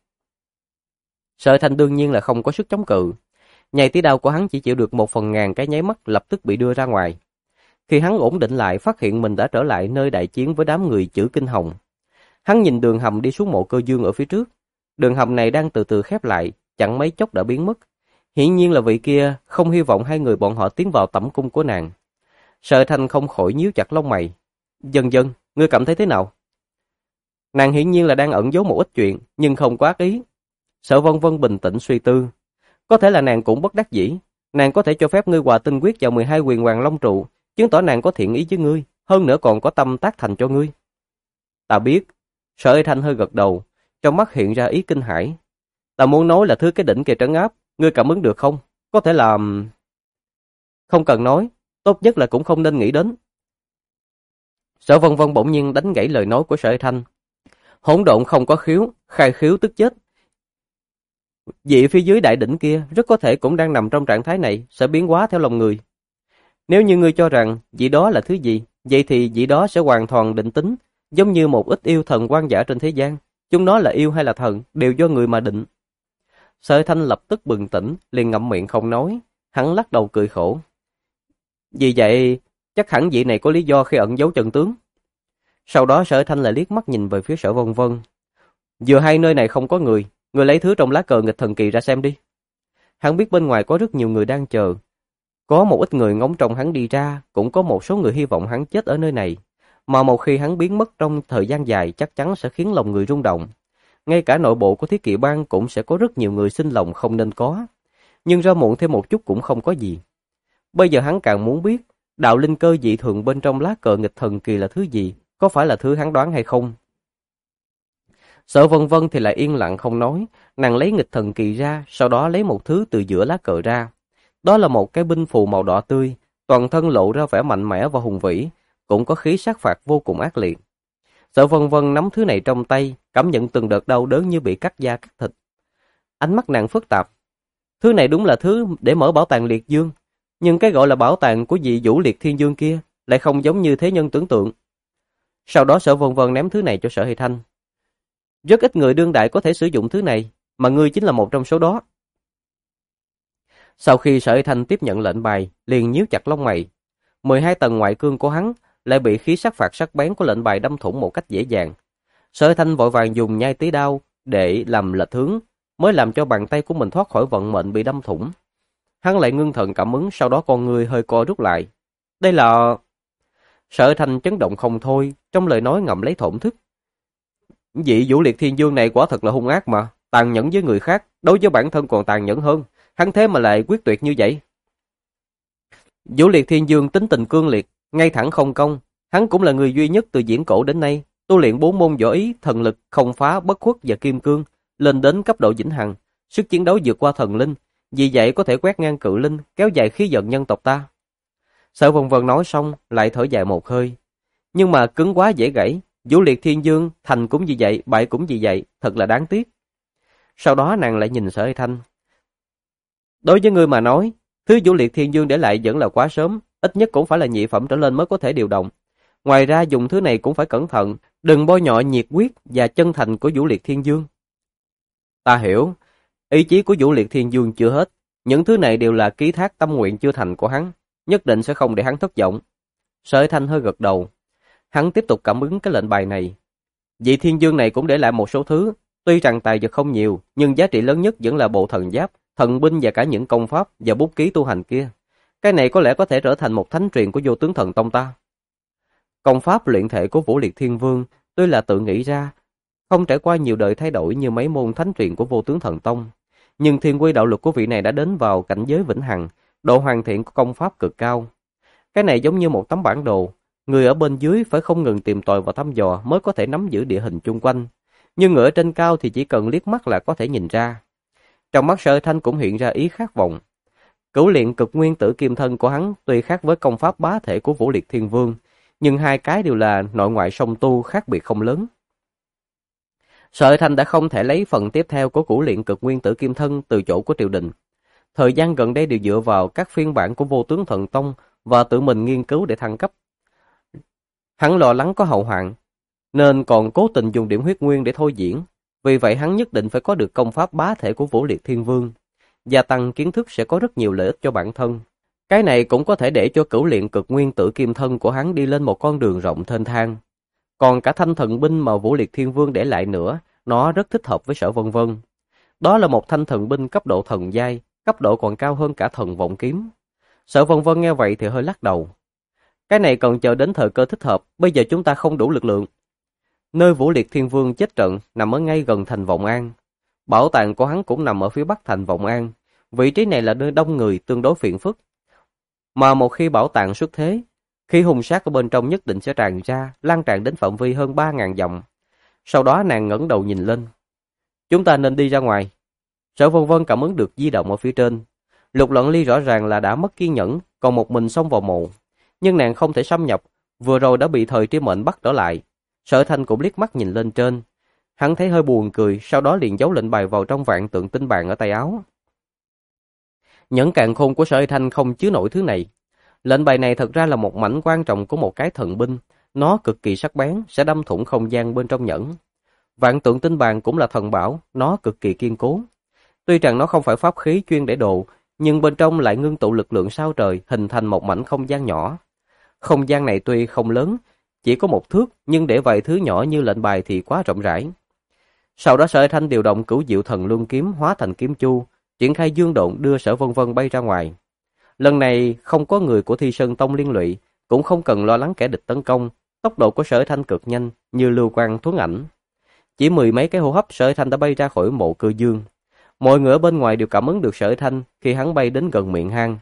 Sở Thanh đương nhiên là không có sức chống cự. Nhảy tí đao của hắn chỉ chịu được 1/1000 cái nháy mắt lập tức bị đưa ra ngoài. Khi hắn ổn định lại, phát hiện mình đã trở lại nơi đại chiến với đám người chữ Kinh Hồng. Hắn nhìn đường hầm đi xuống mộ Cơ Dương ở phía trước. Đường hầm này đang từ từ khép lại, chẳng mấy chốc đã biến mất. Hiển nhiên là vị kia không hy vọng hai người bọn họ tiến vào tẩm cung của nàng. Sở Thanh không khỏi nhíu chặt lông mày. Dần dần, ngươi cảm thấy thế nào? Nàng hiển nhiên là đang ẩn giấu một ít chuyện, nhưng không quá ý. Sở Vân Vân bình tĩnh suy tư. Có thể là nàng cũng bất đắc dĩ. Nàng có thể cho phép ngươi hòa tinh quyết vào 12 huyền hoàng long trụ, chứng tỏ nàng có thiện ý với ngươi, hơn nữa còn có tâm tác thành cho ngươi. Ta biết. Sở Thanh hơi gật đầu, trong mắt hiện ra ý kinh hãi. Ta muốn nói là thứ cái đỉnh kia trấn áp, ngươi cảm ứng được không? Có thể là... Không cần nói, tốt nhất là cũng không nên nghĩ đến. Sở Vân Vân bỗng nhiên đánh gãy lời nói của Sở Thanh. Hỗn độn không có khiếu, khai khiếu tức chết. Vị phía dưới đại đỉnh kia rất có thể cũng đang nằm trong trạng thái này, sẽ biến hóa theo lòng người. Nếu như ngươi cho rằng vị đó là thứ gì, vậy thì vị đó sẽ hoàn toàn định tính, giống như một ít yêu thần quan giả trên thế gian. Chúng nó là yêu hay là thần, đều do người mà định. Sở Thanh lập tức bừng tỉnh, liền ngậm miệng không nói. Hắn lắc đầu cười khổ. Vì vậy, chắc hẳn vị này có lý do khi ẩn giấu chân tướng. Sau đó Sở Thanh lại liếc mắt nhìn về phía Sở Vân Vân. Vừa hay nơi này không có người, người lấy thứ trong lá cờ nghịch thần kỳ ra xem đi. Hắn biết bên ngoài có rất nhiều người đang chờ. Có một ít người ngóng trông hắn đi ra, cũng có một số người hy vọng hắn chết ở nơi này. Mà một khi hắn biến mất trong thời gian dài chắc chắn sẽ khiến lòng người rung động. Ngay cả nội bộ của Thiết Kỵ Bang cũng sẽ có rất nhiều người xin lòng không nên có. Nhưng ra muộn thêm một chút cũng không có gì. Bây giờ hắn càng muốn biết, đạo linh cơ dị thường bên trong lá cờ nghịch thần kỳ là thứ gì, có phải là thứ hắn đoán hay không? Sở Vân Vân thì lại yên lặng không nói, nàng lấy nghịch thần kỳ ra, sau đó lấy một thứ từ giữa lá cờ ra. Đó là một cái binh phù màu đỏ tươi, toàn thân lộ ra vẻ mạnh mẽ và hùng vĩ, cũng có khí sát phạt vô cùng ác liệt. Sở Vân Vân nắm thứ này trong tay, cảm nhận từng đợt đau đớn như bị cắt da cắt thịt. Ánh mắt nàng phức tạp. Thứ này đúng là thứ để mở bảo tàng liệt dương, nhưng cái gọi là bảo tàng của vị Vũ Liệt Thiên Dương kia lại không giống như thế nhân tưởng tượng. Sau đó Sở Vân Vân ném thứ này cho Sở Hy Thanh. Rất ít người đương đại có thể sử dụng thứ này, mà ngươi chính là một trong số đó. Sau khi Sở Hy Thanh tiếp nhận lệnh bài, liền nhíu chặt lông mày. 12 tầng ngoại cương của hắn lại bị khí sắc phạt sắc bén của lệnh bài đâm thủng một cách dễ dàng. Sở Hy Thanh vội vàng dùng nhai tí đao để làm lệch hướng, mới làm cho bàn tay của mình thoát khỏi vận mệnh bị đâm thủng. Hắn lại ngưng thần cảm ứng, sau đó con người hơi co rút lại. Đây là... Sở Hy Thanh chấn động không thôi, trong lời nói ngậm lấy thổn thức. Vị Vũ Liệt Thiên Dương này quả thật là hung ác mà, tàn nhẫn với người khác, đối với bản thân còn tàn nhẫn hơn. Hắn thế mà lại quyết tuyệt như vậy. Vũ Liệt Thiên Dương tính tình cương liệt, ngay thẳng không công. Hắn cũng là người duy nhất từ diễn cổ đến nay tu luyện 4 môn võ ý, thần lực, không phá, bất khuất và kim cương, lên đến cấp độ vĩnh hằng, sức chiến đấu vượt qua thần linh, vì vậy có thể quét ngang cự linh, kéo dài khí vận nhân tộc ta. Sở Vân Vân nói xong, lại thở dài một hơi. Nhưng mà cứng quá dễ gãy, Vũ Liệt Thiên Dương thành cũng như vậy, bại cũng như vậy, thật là đáng tiếc. Sau đó nàng lại nhìn Sở Hy Thanh. Đối với ngươi mà nói, thứ Vũ Liệt Thiên Dương để lại vẫn là quá sớm, ít nhất cũng phải là nhị phẩm trở lên mới có thể điều động. Ngoài ra dùng thứ này cũng phải cẩn thận, đừng bôi nhọ nhiệt huyết và chân thành của Vũ Liệt Thiên Dương. Ta hiểu, ý chí của Vũ Liệt Thiên Dương chưa hết, Những thứ này đều là ký thác tâm nguyện chưa thành của hắn, nhất định sẽ không để hắn thất vọng. Sở Hải Thanh hơi gật đầu. Hắn tiếp tục cảm ứng cái lệnh bài này. Vị thiên dương này cũng để lại một số thứ, tuy rằng tài vật không nhiều, nhưng giá trị lớn nhất vẫn là bộ thần giáp, thần binh và cả những công pháp và bút ký tu hành kia. Cái này có lẽ có thể trở thành một thánh truyền của Vô Tướng Thần Tông ta. Công pháp luyện thể của Vũ Liệt Thiên Vương tuy là tự nghĩ ra, không trải qua nhiều đời thay đổi như mấy môn thánh truyền của Vô Tướng Thần Tông, nhưng thiên quy đạo lực của vị này đã đến vào cảnh giới vĩnh hằng, độ hoàn thiện của công pháp cực cao. Cái này giống như một tấm bản đồ, người ở bên dưới phải không ngừng tìm tòi và thăm dò mới có thể nắm giữ địa hình chung quanh, nhưng người ở trên cao thì chỉ cần liếc mắt là có thể nhìn ra. Trong mắt Sở Thanh cũng hiện ra ý khát vọng. Cửu luyện cực nguyên tử kim thân của hắn tuy khác với công pháp bá thể của Vũ Liệt Thiên Vương, nhưng hai cái đều là nội ngoại song tu, khác biệt không lớn. Sở Thanh đã không thể lấy phần tiếp theo của cửu luyện cực nguyên tử kim thân từ chỗ của triều đình. Thời gian gần đây đều dựa vào các phiên bản của Vô Tướng Thần Tông và tự mình nghiên cứu để thăng cấp. Hắn lo lắng có hậu hoạn, nên còn cố tình dùng điểm huyết nguyên để thôi diễn. Vì vậy hắn nhất định phải có được công pháp bá thể của Vũ Liệt Thiên Vương. Gia tăng kiến thức sẽ có rất nhiều lợi ích cho bản thân. Cái này cũng có thể để cho cửu luyện cực nguyên tử kim thân của hắn đi lên một con đường rộng thênh thang. Còn cả thanh thần binh mà Vũ Liệt Thiên Vương để lại nữa, nó rất thích hợp với Sở Vân Vân. Đó là một thanh thần binh cấp độ thần giai, cấp độ còn cao hơn cả thần vọng kiếm. Sở Vân Vân nghe vậy thì hơi lắc đầu. Cái này cần chờ đến thời cơ thích hợp, bây giờ chúng ta không đủ lực lượng. Nơi Vũ Liệt Thiên Vương chết trận nằm ở ngay gần thành Vọng An. Bảo tàng của hắn cũng nằm ở phía bắc thành Vọng An. Vị trí này là nơi đông người, tương đối phiền phức. Mà một khi bảo tàng xuất thế, khí hung sát ở bên trong nhất định sẽ tràn ra, lan tràn đến phạm vi hơn 3.000 dặm. Sau đó nàng ngẩng đầu nhìn lên. Chúng ta nên đi ra ngoài. Sở Vân Vân cảm ứng được di động ở phía trên. Lục Luận Ly rõ ràng là đã mất kiên nhẫn, còn một mình xông vào mộ. Nhưng nàng không thể xâm nhập, vừa rồi đã bị Thời Tri Mệnh bắt trở lại. Sở Thanh cũng liếc mắt nhìn lên trên. Hắn thấy hơi buồn cười, sau đó liền giấu lệnh bài vào trong vạn tượng tinh bàn ở tay áo. Nhẫn càn khôn của Sở Thanh không chứa nổi thứ này. Lệnh bài này thật ra là một mảnh quan trọng của một cái thần binh. Nó cực kỳ sắc bén, sẽ đâm thủng không gian bên trong nhẫn. Vạn tượng tinh bàn cũng là thần bảo, nó cực kỳ kiên cố. Tuy rằng nó không phải pháp khí chuyên để đồ, nhưng bên trong lại ngưng tụ lực lượng sao trời, hình thành một mảnh không gian nhỏ. Không gian này tuy không lớn, chỉ có 1 thước, nhưng để vài thứ nhỏ như lệnh bài thì quá rộng rãi. Sau đó Sở Thanh điều động Cửu Diệu Thần Luân kiếm hóa thành kiếm chu, triển khai dương độn đưa Sở Vân Vân bay ra ngoài. Lần này không có người của Thi Sơn Tông liên lụy, cũng không cần lo lắng kẻ địch tấn công, tốc độ của Sở Thanh cực nhanh, như lưu quang thuấn ảnh. Chỉ 10 mấy cái hô hấp Sở Thanh đã bay ra khỏi mộ Cơ Dương. Mọi người ở bên ngoài đều cảm ứng được Sở Thanh khi hắn bay đến gần miệng hang.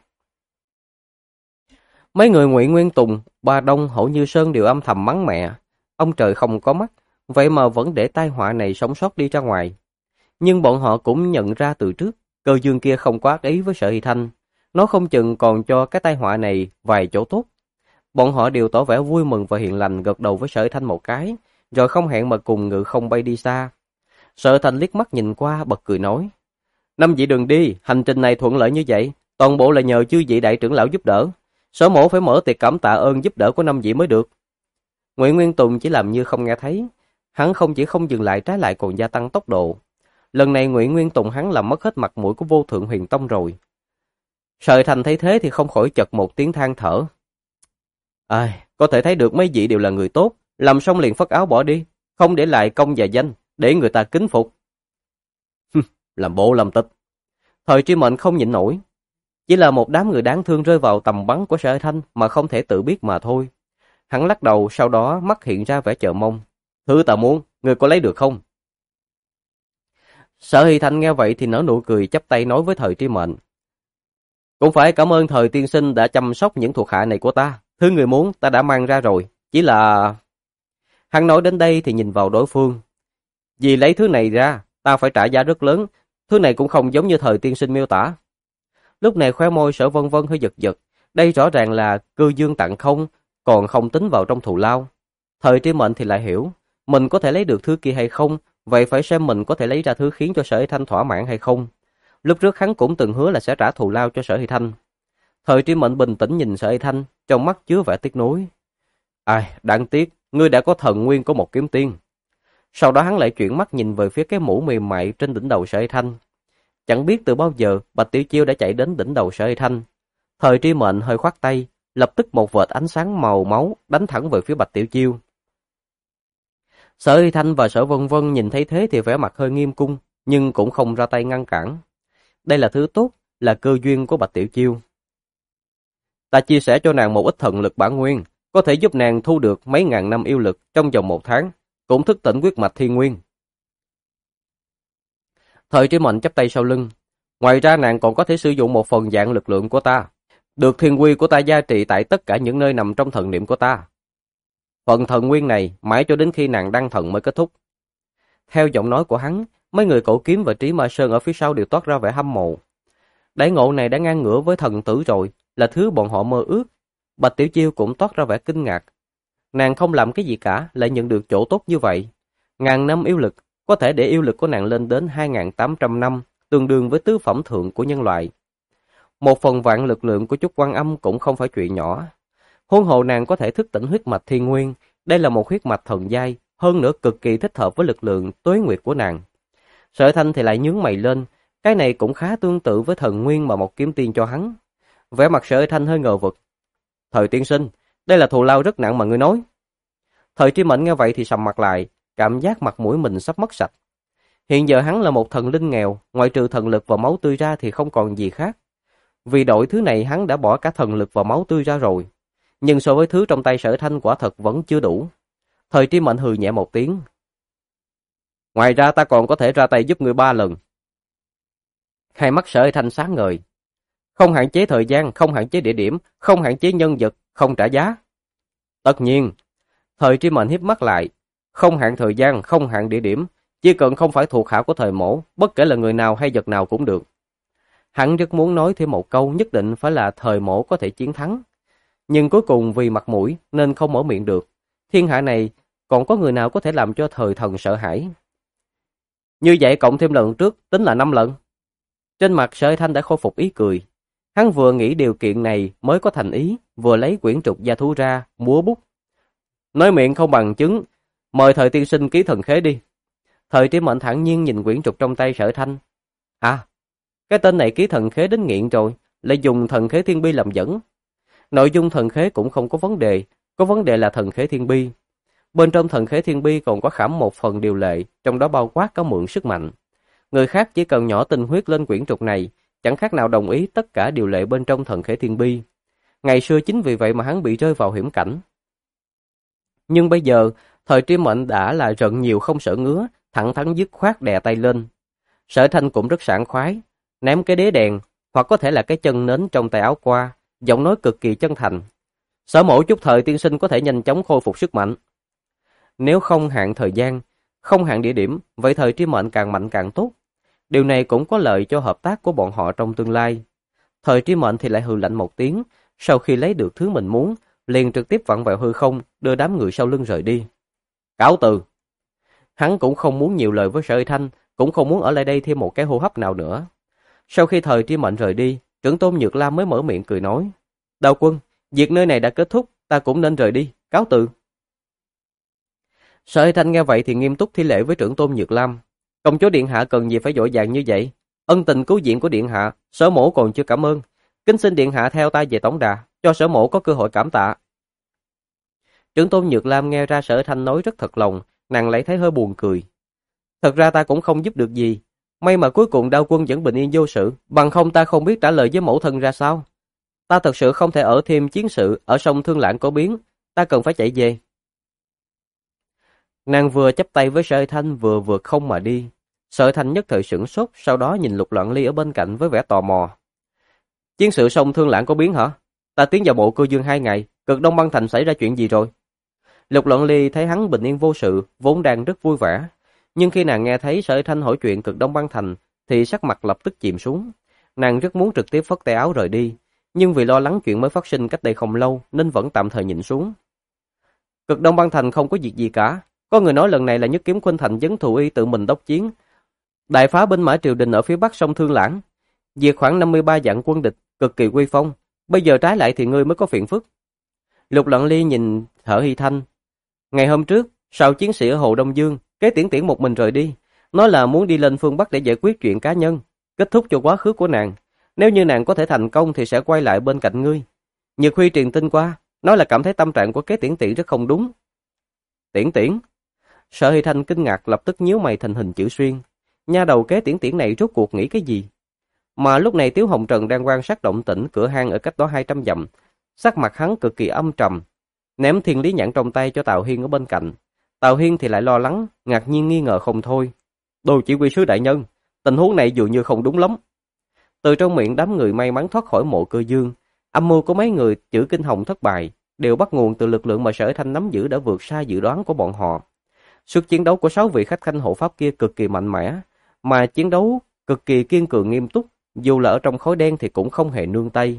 Mấy người Ngụy Nguyên Tùng, Ba Đông, Hậu Như Sơn đều âm thầm mắng mẹ. Ông trời không có mắt, vậy mà vẫn để tai họa này sống sót đi ra ngoài. Nhưng bọn họ cũng nhận ra từ trước, Cơ Dương kia không có ác ý với Sở Hy Thanh. Nó không chừng còn cho cái tai họa này vài chỗ tốt. Bọn họ đều tỏ vẻ vui mừng và hiền lành, gật đầu với Sở Hy Thanh một cái, rồi không hẹn mà cùng ngự không bay đi xa. Sở Thanh liếc mắt nhìn qua, bật cười nói: Năm vị đừng đi, hành trình này thuận lợi như vậy, toàn bộ là nhờ chư vị đại trưởng lão giúp đỡ. Sở mổ phải mở tiệc cảm tạ ơn giúp đỡ của 5 vị mới được. Ngụy Nguyên Tùng chỉ làm như không nghe thấy. Hắn không chỉ không dừng lại, trái lại còn gia tăng tốc độ. Lần này Ngụy Nguyên Tùng hắn làm mất hết mặt mũi của Vô Thượng Huyền Tông rồi. Sở Thành thấy thế thì không khỏi chật một tiếng than thở. Ai, có thể thấy được mấy vị đều là người tốt, làm xong liền phất áo bỏ đi, không để lại công và danh, để người ta kính phục. Làm bộ làm tịch. Thời Tri Mệnh không nhịn nổi. Chỉ là một đám người đáng thương rơi vào tầm bắn của Sở Thanh mà không thể tự biết mà thôi. Hắn lắc đầu, sau đó mắt hiện ra vẻ chờ mong. Thứ ta muốn, người có lấy được không? Sở Hy Thanh nghe vậy thì nở nụ cười, chắp tay nói với Thời Tri Mệnh. Cũng phải cảm ơn Thời tiên sinh đã chăm sóc những thuộc hạ này của ta. Thứ người muốn ta đã mang ra rồi. Chỉ là... Hắn nói đến đây thì nhìn vào đối phương. Vì lấy thứ này ra, ta phải trả giá rất lớn. Thứ này cũng không giống như Thời tiên sinh miêu tả. Lúc này khóe môi Sở Vân Vân hơi giật giật. Đây rõ ràng là Cơ Dương tặng không, còn không tính vào trong thù lao. Thời Tri Mệnh thì lại hiểu, mình có thể lấy được thứ kia hay không, vậy phải xem mình có thể lấy ra thứ khiến cho Sở Hy Thanh thỏa mãn hay không. Lúc trước hắn cũng từng hứa là sẽ trả thù lao cho Sở Hy Thanh. Thời Tri Mệnh bình tĩnh nhìn Sở Hy Thanh, trong mắt chứa vẻ tiếc nuối. Ai, đáng tiếc, ngươi đã có thần nguyên của một kiếm tiên. Sau đó hắn lại chuyển mắt nhìn về phía cái mũ mềm mại trên đỉnh đầu Sở Hy Thanh. Chẳng biết từ bao giờ Bạch Tiểu Chiêu đã chạy đến đỉnh đầu Sở Hy Thanh. Thời Tri Mệnh hơi khoát tay, lập tức một vệt ánh sáng màu máu đánh thẳng về phía Bạch Tiểu Chiêu. Sở Hy Thanh và Sở Vân Vân nhìn thấy thế thì vẻ mặt hơi nghiêm cung, nhưng cũng không ra tay ngăn cản. Đây là thứ tốt, là cơ duyên của Bạch Tiểu Chiêu. Ta chia sẻ cho nàng một ít thần lực bản nguyên, có thể giúp nàng thu được mấy ngàn năm yêu lực trong vòng 1 tháng, cũng thức tỉnh huyết mạch thiên nguyên. Thời Tri Mệnh chắp tay sau lưng. Ngoài ra nàng còn có thể sử dụng một phần dạng lực lượng của ta, được thiên quy của ta gia trị tại tất cả những nơi nằm trong thần niệm của ta. Phần thần nguyên này mãi cho đến khi nàng đăng thần mới kết thúc. Theo giọng nói của hắn, mấy người Cổ Kiếm và Trí Ma Sơn ở phía sau đều toát ra vẻ hâm mộ. Đãi ngộ này đã ngang ngửa với thần tử rồi, là thứ bọn họ mơ ước. Bạch Tiểu Chiêu cũng toát ra vẻ kinh ngạc. Nàng không làm cái gì cả, lại nhận được chỗ tốt như vậy. Ngàn năm yêu lực, có thể để yêu lực của nàng lên đến 2.800 năm, tương đương với tứ phẩm thượng của nhân loại. 1 phần vạn lực lượng của Chúc Quan Âm cũng không phải chuyện nhỏ. Huống hồ nàng có thể thức tỉnh huyết mạch thiên nguyên, đây là một huyết mạch thần giai, hơn nữa cực kỳ thích hợp với lực lượng tuế nguyệt của nàng. Sở Thanh thì lại nhướng mày lên, cái này cũng khá tương tự với thần nguyên mà một kiếm tiên cho hắn. Vẻ mặt Sở Thanh hơi ngờ vực. Thời tiên sinh, đây là thù lao rất nặng mà ngươi nói. Thời Tri Mệnh nghe vậy thì sầm mặt lại, cảm giác mặt mũi mình sắp mất sạch. Hiện giờ hắn là một thần linh nghèo, ngoại trừ thần lực và máu tươi ra thì không còn gì khác. Vì đổi thứ này hắn đã bỏ cả thần lực và máu tươi ra rồi. Nhưng so với thứ trong tay Sở Thanh quả thật vẫn chưa đủ. Thời Tri Mệnh hừ nhẹ một tiếng. Ngoài ra ta còn có thể ra tay giúp ngươi 3 lần. Hai mắt Sở Thanh sáng ngời. Không hạn chế thời gian, không hạn chế địa điểm, không hạn chế nhân vật, không trả giá. Tất nhiên. Thời Tri Mệnh híp mắt lại. Không hạn thời gian, không hạn địa điểm. Chỉ cần không phải thuộc hạ của thời mổ, bất kể là người nào hay vật nào cũng được. Hắn rất muốn nói thêm một câu nhất định phải là thời mổ có thể chiến thắng. Nhưng cuối cùng vì mặt mũi nên không mở miệng được. Thiên hạ này còn có người nào có thể làm cho thời thần sợ hãi. Như vậy cộng thêm lần trước tính là 5 lần. Trên mặt Sở Thanh đã khôi phục ý cười. Hắn vừa nghĩ điều kiện này mới có thành ý, vừa lấy quyển trục gia thú ra, múa bút. Nói miệng không bằng chứng, mời thời tiên sinh ký thần khế đi. Thời Tri Mệnh thản nhiên nhìn quyển trục trong tay Sở Thanh. À, cái tên này ký thần khế đến nghiện rồi, lại dùng thần khế thiên bi làm dẫn. Nội dung thần khế cũng không có vấn đề là thần khế thiên bi. Bên trong thần khế thiên bi còn có khảm một phần điều lệ, trong đó bao quát có mượn sức mạnh. Người khác chỉ cần nhỏ tinh huyết lên quyển trục này, chẳng khác nào đồng ý tất cả điều lệ bên trong thần khế thiên bi. Ngày xưa chính vì vậy mà hắn bị rơi vào hiểm cảnh. Nhưng bây giờ, thời Tri Mệnh đã là giận nhiều không sợ ngứa, thẳng thắn dứt khoát đè tay lên. Sở Thanh cũng rất sảng khoái, ném cái đế đèn, hoặc có thể là cái chân nến trong tay áo qua, giọng nói cực kỳ chân thành. Sở mổ chúc thời tiên sinh có thể nhanh chóng khôi phục sức mạnh. Nếu không hạn thời gian, không hạn địa điểm, vậy thời Tri Mệnh càng mạnh càng tốt. Điều này cũng có lợi cho hợp tác của bọn họ trong tương lai. Thời Tri Mệnh thì lại hừ lạnh một tiếng, sau khi lấy được thứ mình muốn, liền trực tiếp vặn vẹo hư không, đưa đám người sau lưng rời đi. Cáo từ. Hắn cũng không muốn nhiều lời với Sở Thanh, cũng không muốn ở lại đây thêm một cái hô hấp nào nữa. Sau khi thời Tri Mệnh rời đi, trưởng tôn Nhược Lam mới mở miệng cười nói. Đạo quân, việc nơi này đã kết thúc, ta cũng nên rời đi, cáo từ. Sở Thanh nghe vậy thì nghiêm túc thi lễ với trưởng tôn Nhược Lam. Công chúa điện hạ cần gì phải vội vàng như vậy? Ân tình cứu viện của điện hạ, Sở mổ còn chưa cảm ơn. Kính xin điện hạ theo ta về tổng đà, cho Sở mổ có cơ hội cảm tạ. Trưởng tôn Nhược Lam nghe ra Sở Thanh nói rất thật lòng, nàng lại thấy hơi buồn cười. Thật ra ta cũng không giúp được gì. May mà cuối cùng Đao quân vẫn bình yên vô sự, bằng không ta không biết trả lời với mẫu thân ra sao. Ta thật sự không thể ở thêm chiến sự ở sông Thương Lãng có biến, ta cần phải chạy về. Nàng vừa chắp tay với Sở Thanh vừa vượt không mà đi. Sở Thanh nhất thời sửng sốt, sau đó nhìn Lục Loạn Ly ở bên cạnh với vẻ tò mò. Chiến sự sông Thương Lãng có biến hả? Ta tiến vào Bộ Cư Dương 2 ngày, Cực Đông Băng Thành xảy ra chuyện gì rồi? Lục Loạn Ly thấy hắn bình yên vô sự, vốn đang rất vui vẻ. Nhưng khi nàng nghe thấy Sở Thanh hỏi chuyện Cực Đông Băng Thành, thì sắc mặt lập tức chìm xuống. Nàng rất muốn trực tiếp phất tay áo rời đi, nhưng vì lo lắng chuyện mới phát sinh cách đây không lâu nên vẫn tạm thời nhịn xuống. Cực Đông Băng Thành không có việc gì cả. Có người nói lần này là Nhất Kiếm Khuynh Thành Vấn Thù Y tự mình đốc chiến, đại phá binh mã triều đình ở phía bắc sông Thương Lãng, diệt khoảng 53 vạn quân địch, cực kỳ uy phong. Bây giờ trái lại thì ngươi mới có phiền phức. Lục Loạn Ly nhìn Thở Hy Thanh. Ngày hôm trước, sau chiến sĩ ở Hồ Đông Dương, Kế Tiễn Tiễn một mình rời đi, nói là muốn đi lên phương Bắc để giải quyết chuyện cá nhân. kết thúc cho quá khứ của nàng. Nếu như nàng có thể thành công thì sẽ quay lại bên cạnh ngươi. Nhược Huy truyền tin qua, nói là cảm thấy tâm trạng của Kế Tiễn Tiễn rất không đúng. Tiễn Tiễn? Sở Hy Thanh kinh ngạc lập tức nhíu mày thành hình chữ xuyên. Nha đầu Kế Tiễn Tiễn này rốt cuộc nghĩ cái gì? Mà lúc này Tiếu Hồng Trần đang quan sát động tĩnh cửa hang ở cách đó 200 dặm. Sắc mặt hắn cực kỳ âm trầm, ném thiên lý nhãn trong tay cho Tào Hiên ở bên cạnh. Tào Hiên thì lại lo lắng, ngạc nhiên nghi ngờ không thôi. Đồ chỉ huy sứ đại nhân, tình huống này dường như không đúng lắm. Từ trong miệng đám người may mắn thoát khỏi Mộ Cơ Dương, âm mưu của mấy người chữ Kinh Hồng thất bại, đều bắt nguồn từ lực lượng mà Sở Thanh nắm giữ đã vượt xa dự đoán của bọn họ. Sức chiến đấu của 6 vị khách khanh hộ pháp kia cực kỳ mạnh mẽ, mà chiến đấu cực kỳ kiên cường nghiêm túc, dù là ở trong khói đen thì cũng không hề nương tay.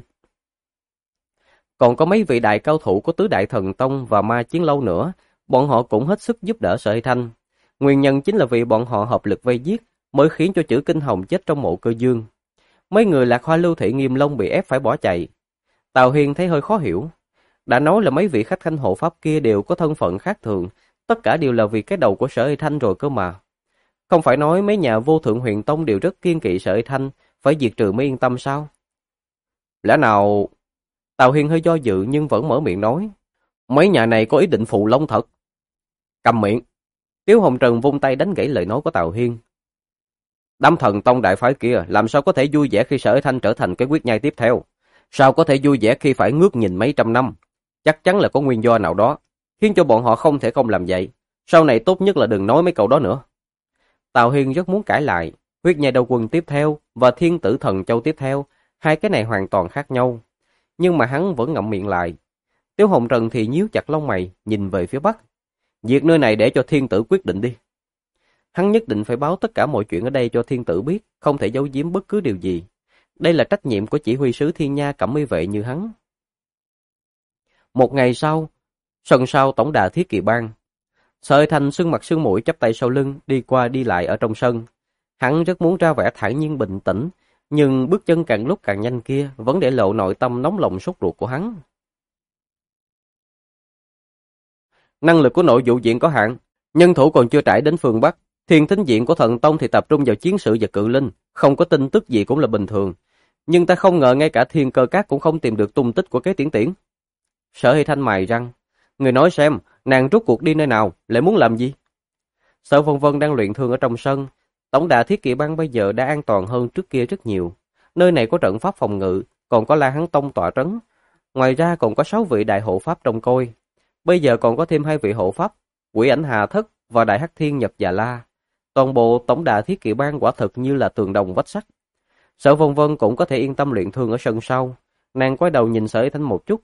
Còn có mấy vị đại cao thủ của Tứ Đại Thần Tông và Ma Chiến Lâu nữa, bọn họ cũng hết sức giúp đỡ Sở Hy Thanh. Nguyên nhân chính là vì bọn họ hợp lực vây giết, mới khiến cho chữ Kinh Hồng chết trong Mộ Cơ Dương. Mấy người Lạc Hoa Lưu Thị Nghiêm Long bị ép phải bỏ chạy. Tào Hiên thấy hơi khó hiểu. Đã nói là mấy vị khách khanh hộ pháp kia đều có thân phận khác thường, tất cả đều là vì cái đầu của Sở Hy Thanh rồi cơ mà. Không phải nói mấy nhà vô thượng huyền tông đều rất kiên kỵ Sở Hy Thanh, phải diệt trừ mới yên tâm sao? Lẽ nào... Tào Hiên hơi do dự nhưng vẫn mở miệng nói. Mấy nhà này có ý định phụ Long thật. Cầm miệng. Tiếu Hồng Trần vung tay đánh gãy lời nói của Tào Hiên. Đám thần tông đại phái kia làm sao có thể vui vẻ khi Sở Hy Thanh trở thành cái quyết nhai tiếp theo? Sao có thể vui vẻ khi phải ngước nhìn mấy trăm năm? Chắc chắn là có nguyên do nào đó, khiến cho bọn họ không thể không làm vậy. Sau này tốt nhất là đừng nói mấy câu đó nữa. Tào Hiên rất muốn cãi lại. Huyết nhai đầu quân tiếp theo và thiên tử thần châu tiếp theo, hai cái này hoàn toàn khác nhau. Nhưng mà hắn vẫn ngậm miệng lại. Tiếu Hồng Trần thì nhíu chặt lông mày, nhìn về phía bắc. Việc nơi này để cho thiên tử quyết định đi. Hắn nhất định phải báo tất cả mọi chuyện ở đây cho thiên tử biết, không thể giấu giếm bất cứ điều gì. Đây là trách nhiệm của chỉ huy sứ Thiên Nha Cẩm Y vệ như hắn. Một ngày sau, sân sau tổng đà Thiết Kỵ Bang, Sở Hy Thanh sưng mặt sưng mũi chắp tay sau lưng, đi qua đi lại ở trong sân. Hắn rất muốn ra vẻ thản nhiên bình tĩnh, nhưng bước chân càng lúc càng nhanh kia vẫn để lộ nội tâm nóng lòng sốt ruột của hắn. Năng lực của nội vụ viện có hạn, nhân thủ còn chưa trải đến phương Bắc. Thiên thính viện của thần tông thì tập trung vào chiến sự và cự linh, không có tin tức gì cũng là bình thường. Nhưng ta không ngờ ngay cả Thiên Cơ Các cũng không tìm được tung tích của Kế Tiễn Tiễn. Sở Hy Thanh mày răng, người nói xem, nàng rốt cuộc đi nơi nào, lại muốn làm gì? Sở Vân Vân đang luyện thương ở trong sân. Tổng đà Thiết Kỵ Bang bây giờ đã an toàn hơn trước kia rất nhiều. Nơi này có trận pháp phòng ngự, còn có La Hán Tông tọa trấn. Ngoài ra còn có 6 vị đại hộ pháp trông coi. Bây giờ còn có thêm 2 vị hộ pháp, Quỷ Ảnh Hà Thất và Đại Hắc Thiên Nhật Già La. Toàn bộ tổng đà Thiết Kỵ Bang quả thực như là tường đồng vách sắt. Sở Vân Vân cũng có thể yên tâm luyện thương ở sân sau. Nàng quay đầu nhìn Sở Hy Thanh một chút.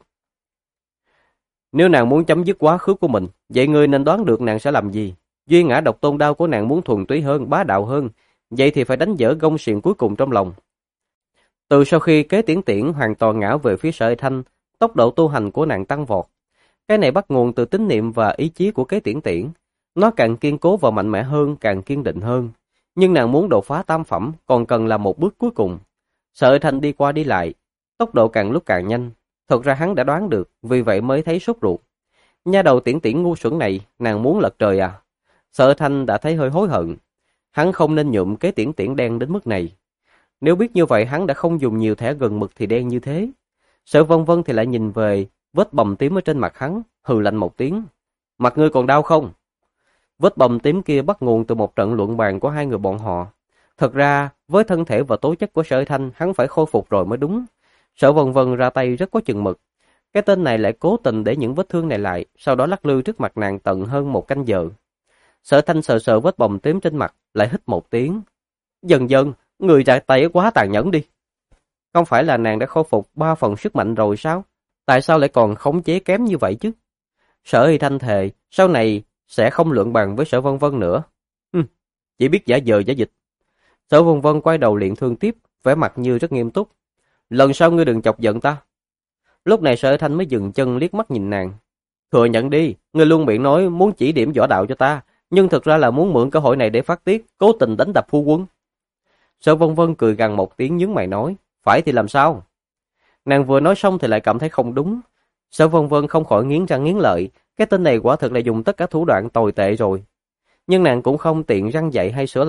Nếu nàng muốn chấm dứt quá khứ của mình, vậy ngươi nên đoán được nàng sẽ làm gì. Duy ngã độc tôn đao của nàng muốn thuần túy hơn, bá đạo hơn, vậy thì phải đánh dở gông xiềng cuối cùng trong lòng. Từ sau khi Kế Tiễn Tiễn hoàn toàn ngã về phía Sở Hy Thanh, tốc độ tu hành của nàng tăng vọt. Cái này bắt nguồn từ tín niệm và ý chí của Kế Tiễn Tiễn. Nó càng kiên cố và mạnh mẽ hơn, càng kiên định hơn. Nhưng nàng muốn đột phá tam phẩm còn cần làm một bước cuối cùng. Sở Hy Thanh đi qua đi lại, tốc độ càng lúc càng nhanh. Thật ra hắn đã đoán được, vì vậy mới thấy sốt ruột. Nha đầu Tiễn Tiễn ngu xuẩn này, nàng muốn lật trời à? Sở Thanh đã thấy hơi hối hận. Hắn không nên nhuộm Kế Tiễn Tiễn đen đến mức này. Nếu biết như vậy hắn đã không dùng nhiều thẻ gần mực thì đen như thế. Sở Vân Vân thì lại nhìn về vết bầm tím ở trên mặt hắn, hừ lạnh một tiếng. Mặt ngươi còn đau không? Vết bầm tím kia bắt nguồn từ một trận luận bàn của hai người bọn họ. Thật ra, với thân thể và tố chất của Sở Thanh, hắn phải khôi phục rồi mới đúng. Sở Vân Vân ra tay rất có chừng mực. Cái tên này lại cố tình để những vết thương này lại, sau đó lắc lư trước mặt nàng tận hơn một canh giờ. Sở Thanh sờ sờ vết bầm tím trên mặt, lại hít một tiếng. Dần dần, người ra tay quá tàn nhẫn đi. Không phải là nàng đã khôi phục 3 phần sức mạnh rồi sao? Tại sao lại còn khống chế kém như vậy chứ? Sở Hy Thanh thề, sau này sẽ không luận bàn với Sở Vân Vân nữa. Chỉ biết giả vờ giả dịch. Sở Vân Vân quay đầu luyện thương tiếp, vẻ mặt như rất nghiêm túc. Lần sau ngươi đừng chọc giận ta. Lúc này Sở Thanh mới dừng chân liếc mắt nhìn nàng. Thừa nhận đi, ngươi luôn miệng nói muốn chỉ điểm võ đạo cho ta, nhưng thực ra là muốn mượn cơ hội này để phát tiết, cố tình đánh đập phu quân. Sở Vân Vân cười gằn một tiếng nhướng mày nói, phải thì làm sao? Nàng vừa nói xong thì lại cảm thấy không đúng. Sở Vân Vân không khỏi nghiến răng nghiến lợi, cái tên này quả thực là dùng tất cả thủ đoạn tồi tệ rồi. Nhưng nàng cũng không tiện răng dạy hay sửa lại,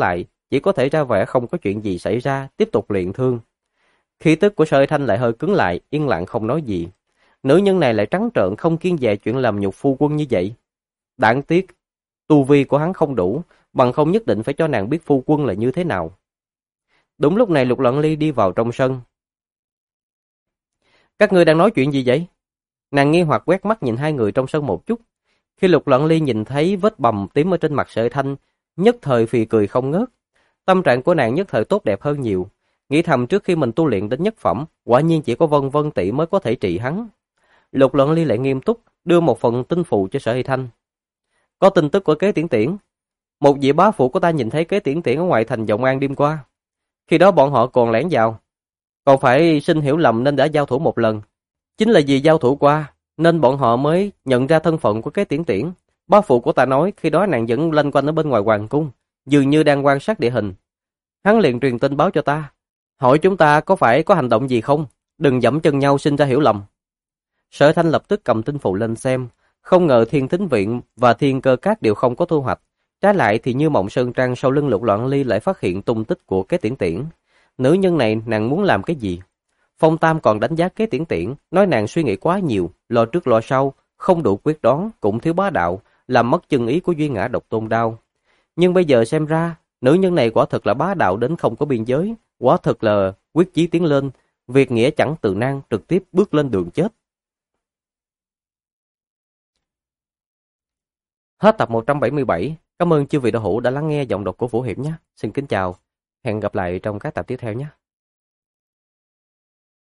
chỉ có thể ra vẻ không có chuyện gì xảy ra, tiếp tục luyện thương. Khí tức của Sở Thanh lại hơi cứng lại, yên lặng không nói gì. Nữ nhân này lại trắng trợn không kiêng dè chuyện làm nhục phu quân như vậy. Đáng tiếc, tu vi của hắn không đủ, bằng không nhất định phải cho nàng biết phu quân là như thế nào. Đúng lúc này Lục Loạn Ly đi vào trong sân. Các ngươi đang nói chuyện gì vậy? Nàng nghi hoặc quét mắt nhìn hai người trong sân một chút. Khi Lục Loạn Ly nhìn thấy vết bầm tím ở trên mặt Sở Thanh, nhất thời phì cười không ngớt. Tâm trạng của nàng nhất thời tốt đẹp hơn nhiều. Nghĩ thầm trước khi mình tu luyện đến nhất phẩm, quả nhiên chỉ có Vân Vân tỷ mới có thể trị hắn. Lục Loạn Ly lại nghiêm túc đưa một phần tinh phù cho Sở Hy Thanh. Có tin tức của Kế Tiễn Tiễn. Một vị bá phụ của ta nhìn thấy Kế Tiễn Tiễn ở ngoài thành Vọng An đêm qua. Khi đó bọn họ còn lẻn vào, còn phải sinh hiểu lầm nên đã giao thủ một lần. Chính là vì giao thủ qua nên bọn họ mới nhận ra thân phận của Kế Tiễn Tiễn. Bá phụ của ta nói khi đó nàng vẫn lanh quanh ở bên ngoài hoàng cung, dường như đang quan sát địa hình. Hắn liền truyền tin báo cho ta, hỏi chúng ta có phải có hành động gì không, đừng dẫm chân nhau sinh ra hiểu lầm. Sở Thanh lập tức cầm tinh phù lên xem, không ngờ Thiên Thính Viện và Thiên Cơ Các đều không có thu hoạch. Trái lại thì như mộng sơn trang sau lưng Lục Loạn Ly lại phát hiện tung tích của Kế Tiễn Tiễn. Nữ nhân này nàng muốn làm cái gì? Phong Tam còn đánh giá Kế Tiễn Tiễn, nói nàng suy nghĩ quá nhiều, lo trước lo sau, không đủ quyết đoán, cũng thiếu bá đạo, làm mất chân ý của Duy Ngã Độc Tôn Đao. Nhưng bây giờ xem ra, nữ nhân này quả thực là bá đạo đến không có biên giới, quả thực là quyết chí tiến lên, việc nghĩa chẳng từ nan, trực tiếp bước lên đường chết. Hết tập 177. Cảm ơn chư vị đạo hữu đã lắng nghe giọng đọc của Vũ Hiệp nhé. Xin kính chào. Hẹn gặp lại trong các tập tiếp theo nhé.